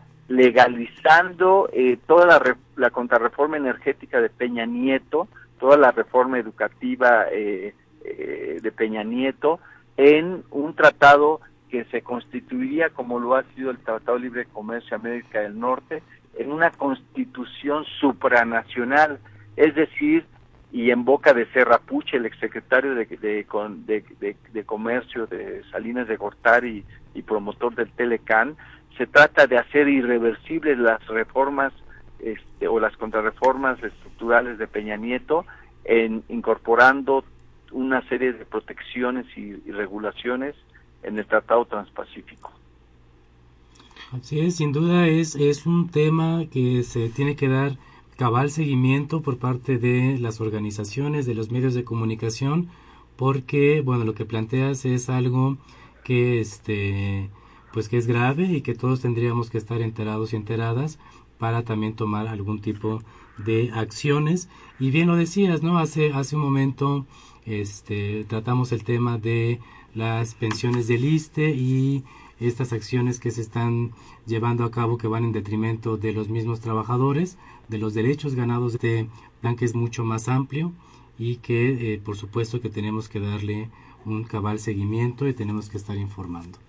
legalizando eh, toda la, re, la contrarreforma energética de Peña Nieto, toda la reforma educativa eh, eh, de Peña Nieto, en un tratado que se constituiría, como lo ha sido el Tratado de Libre Comercio de América del Norte, en una constitución supranacional, es decir, y en boca de Serra Puche, el exsecretario de, de, de, de, de Comercio de Salinas de Gortari y promotor del Telecán, se trata de hacer irreversibles las reformas este, o las contrarreformas estructurales de Peña Nieto, en incorporando una serie de protecciones y, y regulaciones en el Tratado Transpacífico. Así es, sin duda es, es un tema que se tiene que dar cabal seguimiento por parte de las organizaciones, de los medios de comunicación, porque, bueno, lo que planteas es algo que, este, pues que es grave y que todos tendríamos que estar enterados y enteradas para también tomar algún tipo de acciones. Y bien lo decías, ¿no? Hace, hace un momento, este, tratamos el tema de las pensiones del ISSSTE y estas acciones que se están llevando a cabo que van en detrimento de los mismos trabajadores, de los derechos ganados de este plan que es mucho más amplio y que eh, por supuesto que tenemos que darle un cabal seguimiento y tenemos que estar informando.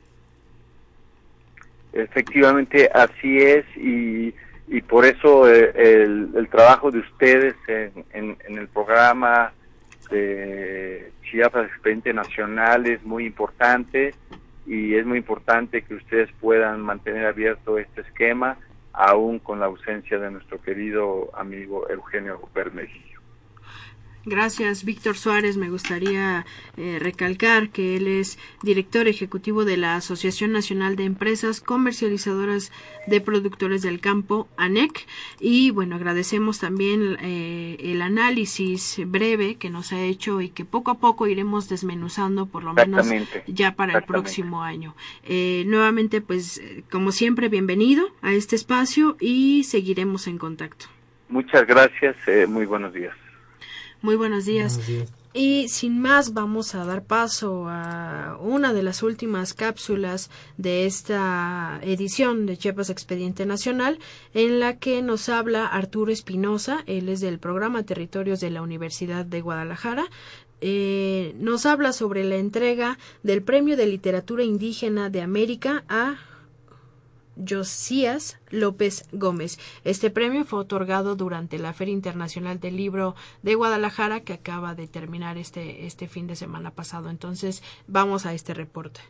Efectivamente, así es, y, y por eso eh, el, el trabajo de ustedes en, en, en el programa de Chiapas Expediente Nacional es muy importante, y es muy importante que ustedes puedan mantener abierto este esquema, aún con la ausencia de nuestro querido amigo Eugenio Bermejillo. Gracias, Víctor Suárez. Me gustaría eh, recalcar que él es director ejecutivo de la Asociación Nacional de Empresas Comercializadoras de Productores del Campo, A N E C, y bueno, agradecemos también eh, el análisis breve que nos ha hecho y que poco a poco iremos desmenuzando, por lo menos ya para el próximo año. Eh, nuevamente, pues, como siempre, bienvenido a este espacio y seguiremos en contacto. Muchas gracias, eh, muy buenos días. Muy buenos días. buenos días. Y sin más vamos a dar paso a una de las últimas cápsulas de esta edición de Chiapas Expediente Nacional, en la que nos habla Arturo Espinosa. Él es del programa Territorios de la Universidad de Guadalajara. Eh, nos habla sobre la entrega del Premio de Literatura Indígena de América a Josías López Gómez. Este premio fue otorgado durante la Feria Internacional del Libro de Guadalajara, que acaba de terminar este, este fin de semana pasado. Entonces, vamos a este reporte.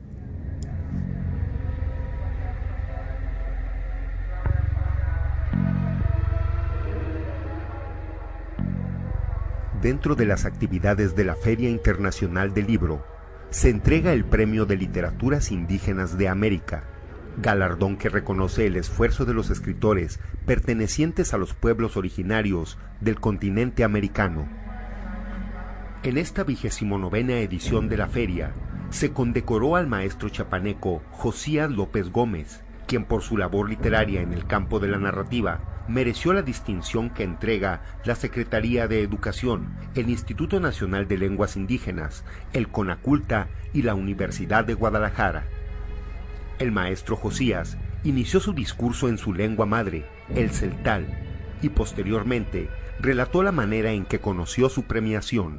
Dentro de las actividades de la Feria Internacional del Libro, se entrega el Premio de Literaturas Indígenas de América, galardón que reconoce el esfuerzo de los escritores pertenecientes a los pueblos originarios del continente americano. En esta vigésimo novena edición de la feria, se condecoró al maestro chapaneco Josías López Gómez, quien por su labor literaria en el campo de la narrativa mereció la distinción que entrega la Secretaría de Educación, el Instituto Nacional de Lenguas Indígenas, el CONACULTA y la Universidad de Guadalajara. El maestro Josías inició su discurso en su lengua madre, el celtal, y posteriormente relató la manera en que conoció su premiación.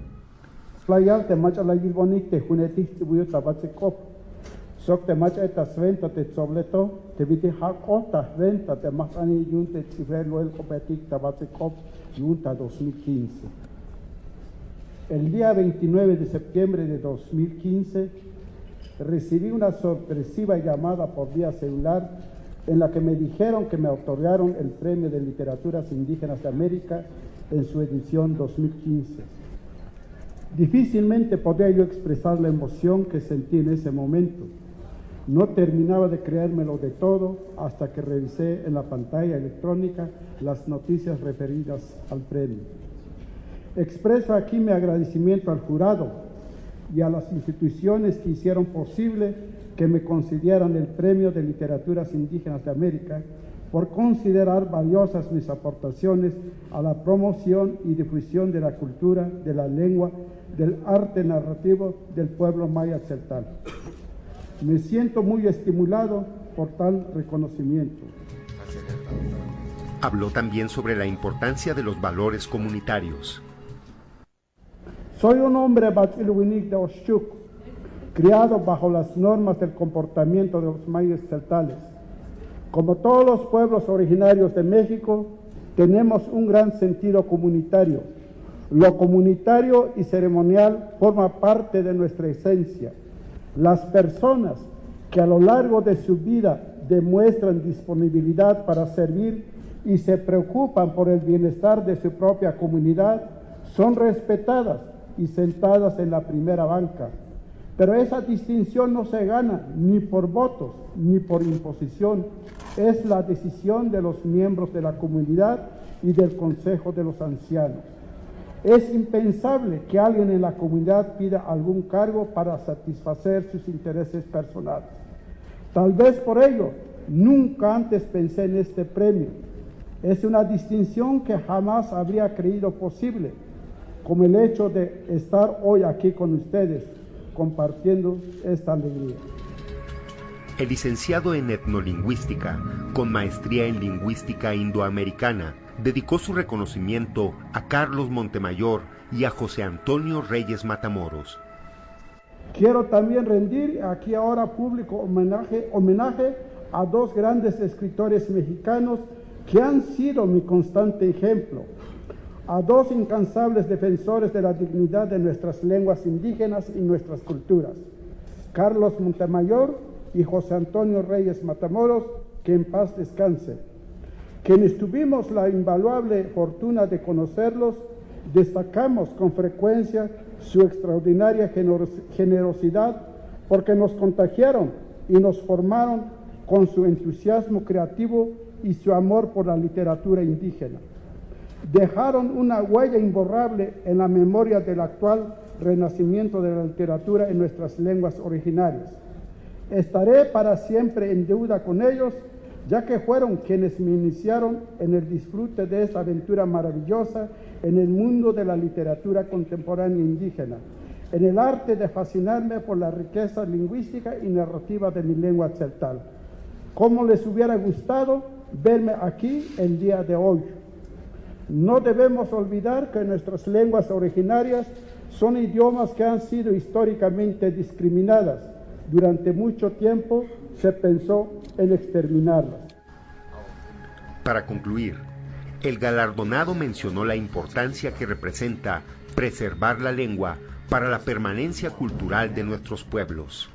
El día veintinueve de septiembre de dos mil quince, recibí una sorpresiva llamada por vía celular en la que me dijeron que me otorgaron el Premio de Literaturas Indígenas de América en su edición dos mil quince. Difícilmente podía yo expresar la emoción que sentí en ese momento. No terminaba de creérmelo de todo hasta que revisé en la pantalla electrónica las noticias referidas al premio. Expreso aquí mi agradecimiento al jurado y a las instituciones que hicieron posible que me concedieran el Premio de Literaturas Indígenas de América por considerar valiosas mis aportaciones a la promoción y difusión de la cultura, de la lengua, del arte narrativo del pueblo maya celtal. Me siento muy estimulado por tal reconocimiento. Habló también sobre la importancia de los valores comunitarios. Soy un hombre Bachiluinik de Oshchuk, criado bajo las normas del comportamiento de los mayas celtales. Como todos los pueblos originarios de México, tenemos un gran sentido comunitario. Lo comunitario y ceremonial forma parte de nuestra esencia. Las personas que a lo largo de su vida demuestran disponibilidad para servir y se preocupan por el bienestar de su propia comunidad son respetadas y sentadas en la primera banca. Pero esa distinción no se gana ni por votos ni por imposición. Es la decisión de los miembros de la comunidad y del Consejo de los Ancianos. Es impensable que alguien en la comunidad pida algún cargo para satisfacer sus intereses personales. Tal vez por ello nunca antes pensé en este premio. Es una distinción que jamás habría creído posible, como el hecho de estar hoy aquí con ustedes, compartiendo esta alegría. El licenciado en etnolingüística, con maestría en lingüística indoamericana, dedicó su reconocimiento a Carlos Montemayor y a José Antonio Reyes Matamoros. Quiero también rendir aquí ahora público homenaje, homenaje a dos grandes escritores mexicanos que han sido mi constante ejemplo, a dos incansables defensores de la dignidad de nuestras lenguas indígenas y nuestras culturas, Carlos Montemayor y José Antonio Reyes Matamoros, que en paz descanse. Quienes tuvimos la invaluable fortuna de conocerlos, destacamos con frecuencia su extraordinaria generosidad porque nos contagiaron y nos formaron con su entusiasmo creativo y su amor por la literatura indígena. Dejaron una huella imborrable en la memoria del actual renacimiento de la literatura en nuestras lenguas originarias. Estaré para siempre en deuda con ellos, ya que fueron quienes me iniciaron en el disfrute de esta aventura maravillosa en el mundo de la literatura contemporánea indígena, en el arte de fascinarme por la riqueza lingüística y narrativa de mi lengua tzeltal. ¿Cómo les hubiera gustado verme aquí el día de hoy? No debemos olvidar que nuestras lenguas originarias son idiomas que han sido históricamente discriminadas. Durante mucho tiempo se pensó en exterminarlas. Para concluir, el galardonado mencionó la importancia que representa preservar la lengua para la permanencia cultural de nuestros pueblos.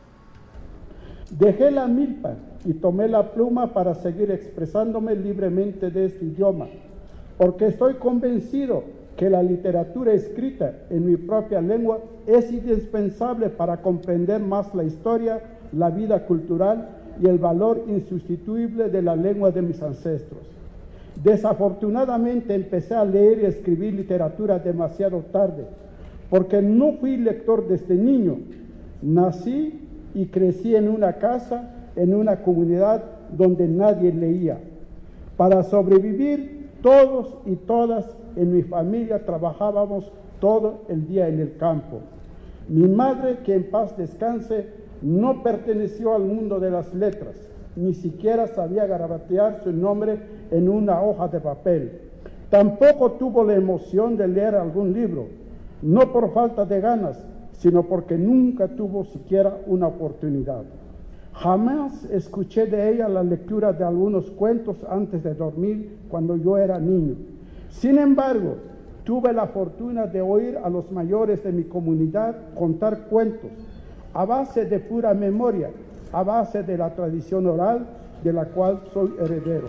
Dejé la milpa y tomé la pluma para seguir expresándome libremente de este idioma, porque estoy convencido que la literatura escrita en mi propia lengua es indispensable para comprender más la historia, la vida cultural y el valor insustituible de la lengua de mis ancestros. Desafortunadamente empecé a leer y escribir literatura demasiado tarde, porque no fui lector desde niño. Nací y crecí en una casa, en una comunidad donde nadie leía. Para sobrevivir, todos y todas en mi familia trabajábamos todo el día en el campo. Mi madre, que en paz descanse, no perteneció al mundo de las letras, ni siquiera sabía garabatear su nombre en una hoja de papel. Tampoco tuvo la emoción de leer algún libro, no por falta de ganas, sino porque nunca tuvo siquiera una oportunidad. Jamás escuché de ella la lectura de algunos cuentos antes de dormir cuando yo era niño. Sin embargo, tuve la fortuna de oír a los mayores de mi comunidad contar cuentos, a base de pura memoria, a base de la tradición oral de la cual soy heredero.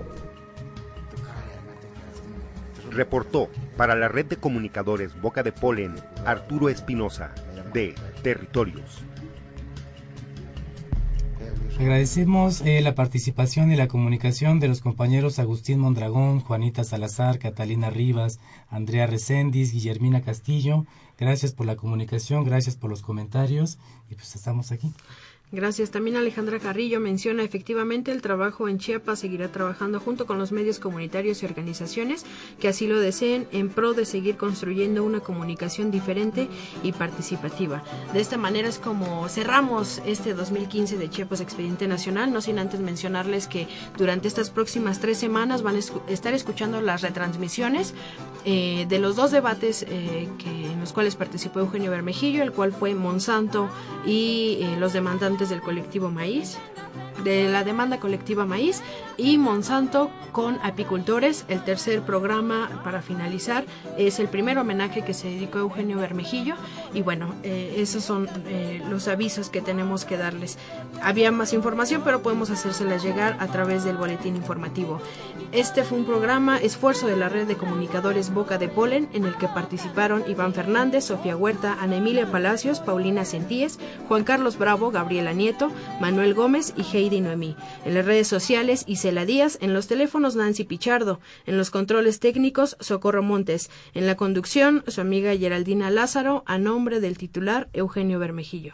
Reportó para la red de comunicadores Boca de Polen, Arturo Espinosa, de Territorios. Agradecemos eh, la participación y la comunicación de los compañeros Agustín Mondragón, Juanita Salazar, Catalina Rivas, Andrea Recendis, Guillermina Castillo. Gracias por la comunicación, gracias por los comentarios y pues estamos aquí. Gracias. También Alejandra Carrillo menciona efectivamente el trabajo en Chiapas seguirá trabajando junto con los medios comunitarios y organizaciones que así lo deseen en pro de seguir construyendo una comunicación diferente y participativa. De esta manera es como cerramos este dos mil quince de Chiapas Expediente Nacional, no sin antes mencionarles que durante estas próximas tres semanas van a escu- estar escuchando las retransmisiones eh, de los dos debates eh, que, en los cuales participó Eugenio Bermejillo, el cual fue Monsanto y eh, los demandantes del colectivo Maíz. de la demanda colectiva maíz, y Monsanto con apicultores. El tercer programa, para finalizar, es el primer homenaje que se dedicó a Eugenio Bermejillo. Y bueno, eh, esos son eh, los avisos que tenemos que darles. Había más información, pero podemos hacérsela llegar a través del boletín informativo. Este fue un programa esfuerzo de la red de comunicadores Boca de Polen, en el que participaron Iván Fernández, Sofía Huerta, Ana Emilia Palacios, Paulina Centíes, Juan Carlos Bravo, Gabriela Nieto, Manuel Gómez y Heidi Noemí. En las redes sociales, Isela Díaz. En los teléfonos, Nancy Pichardo. En los controles técnicos, Socorro Montes. En la conducción, su amiga Geraldina Lázaro, a nombre del titular Eugenio Bermejillo.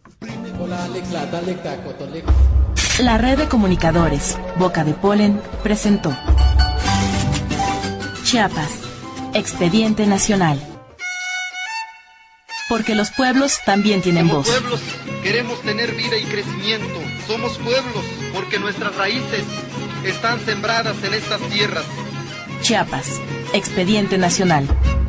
La red de comunicadores Boca de Polen presentó Chiapas, Expediente Nacional. Porque los pueblos también tienen Como voz. pueblos queremos tener vida y crecimiento. Somos pueblos porque nuestras raíces están sembradas en estas tierras. Chiapas, Expediente Nacional.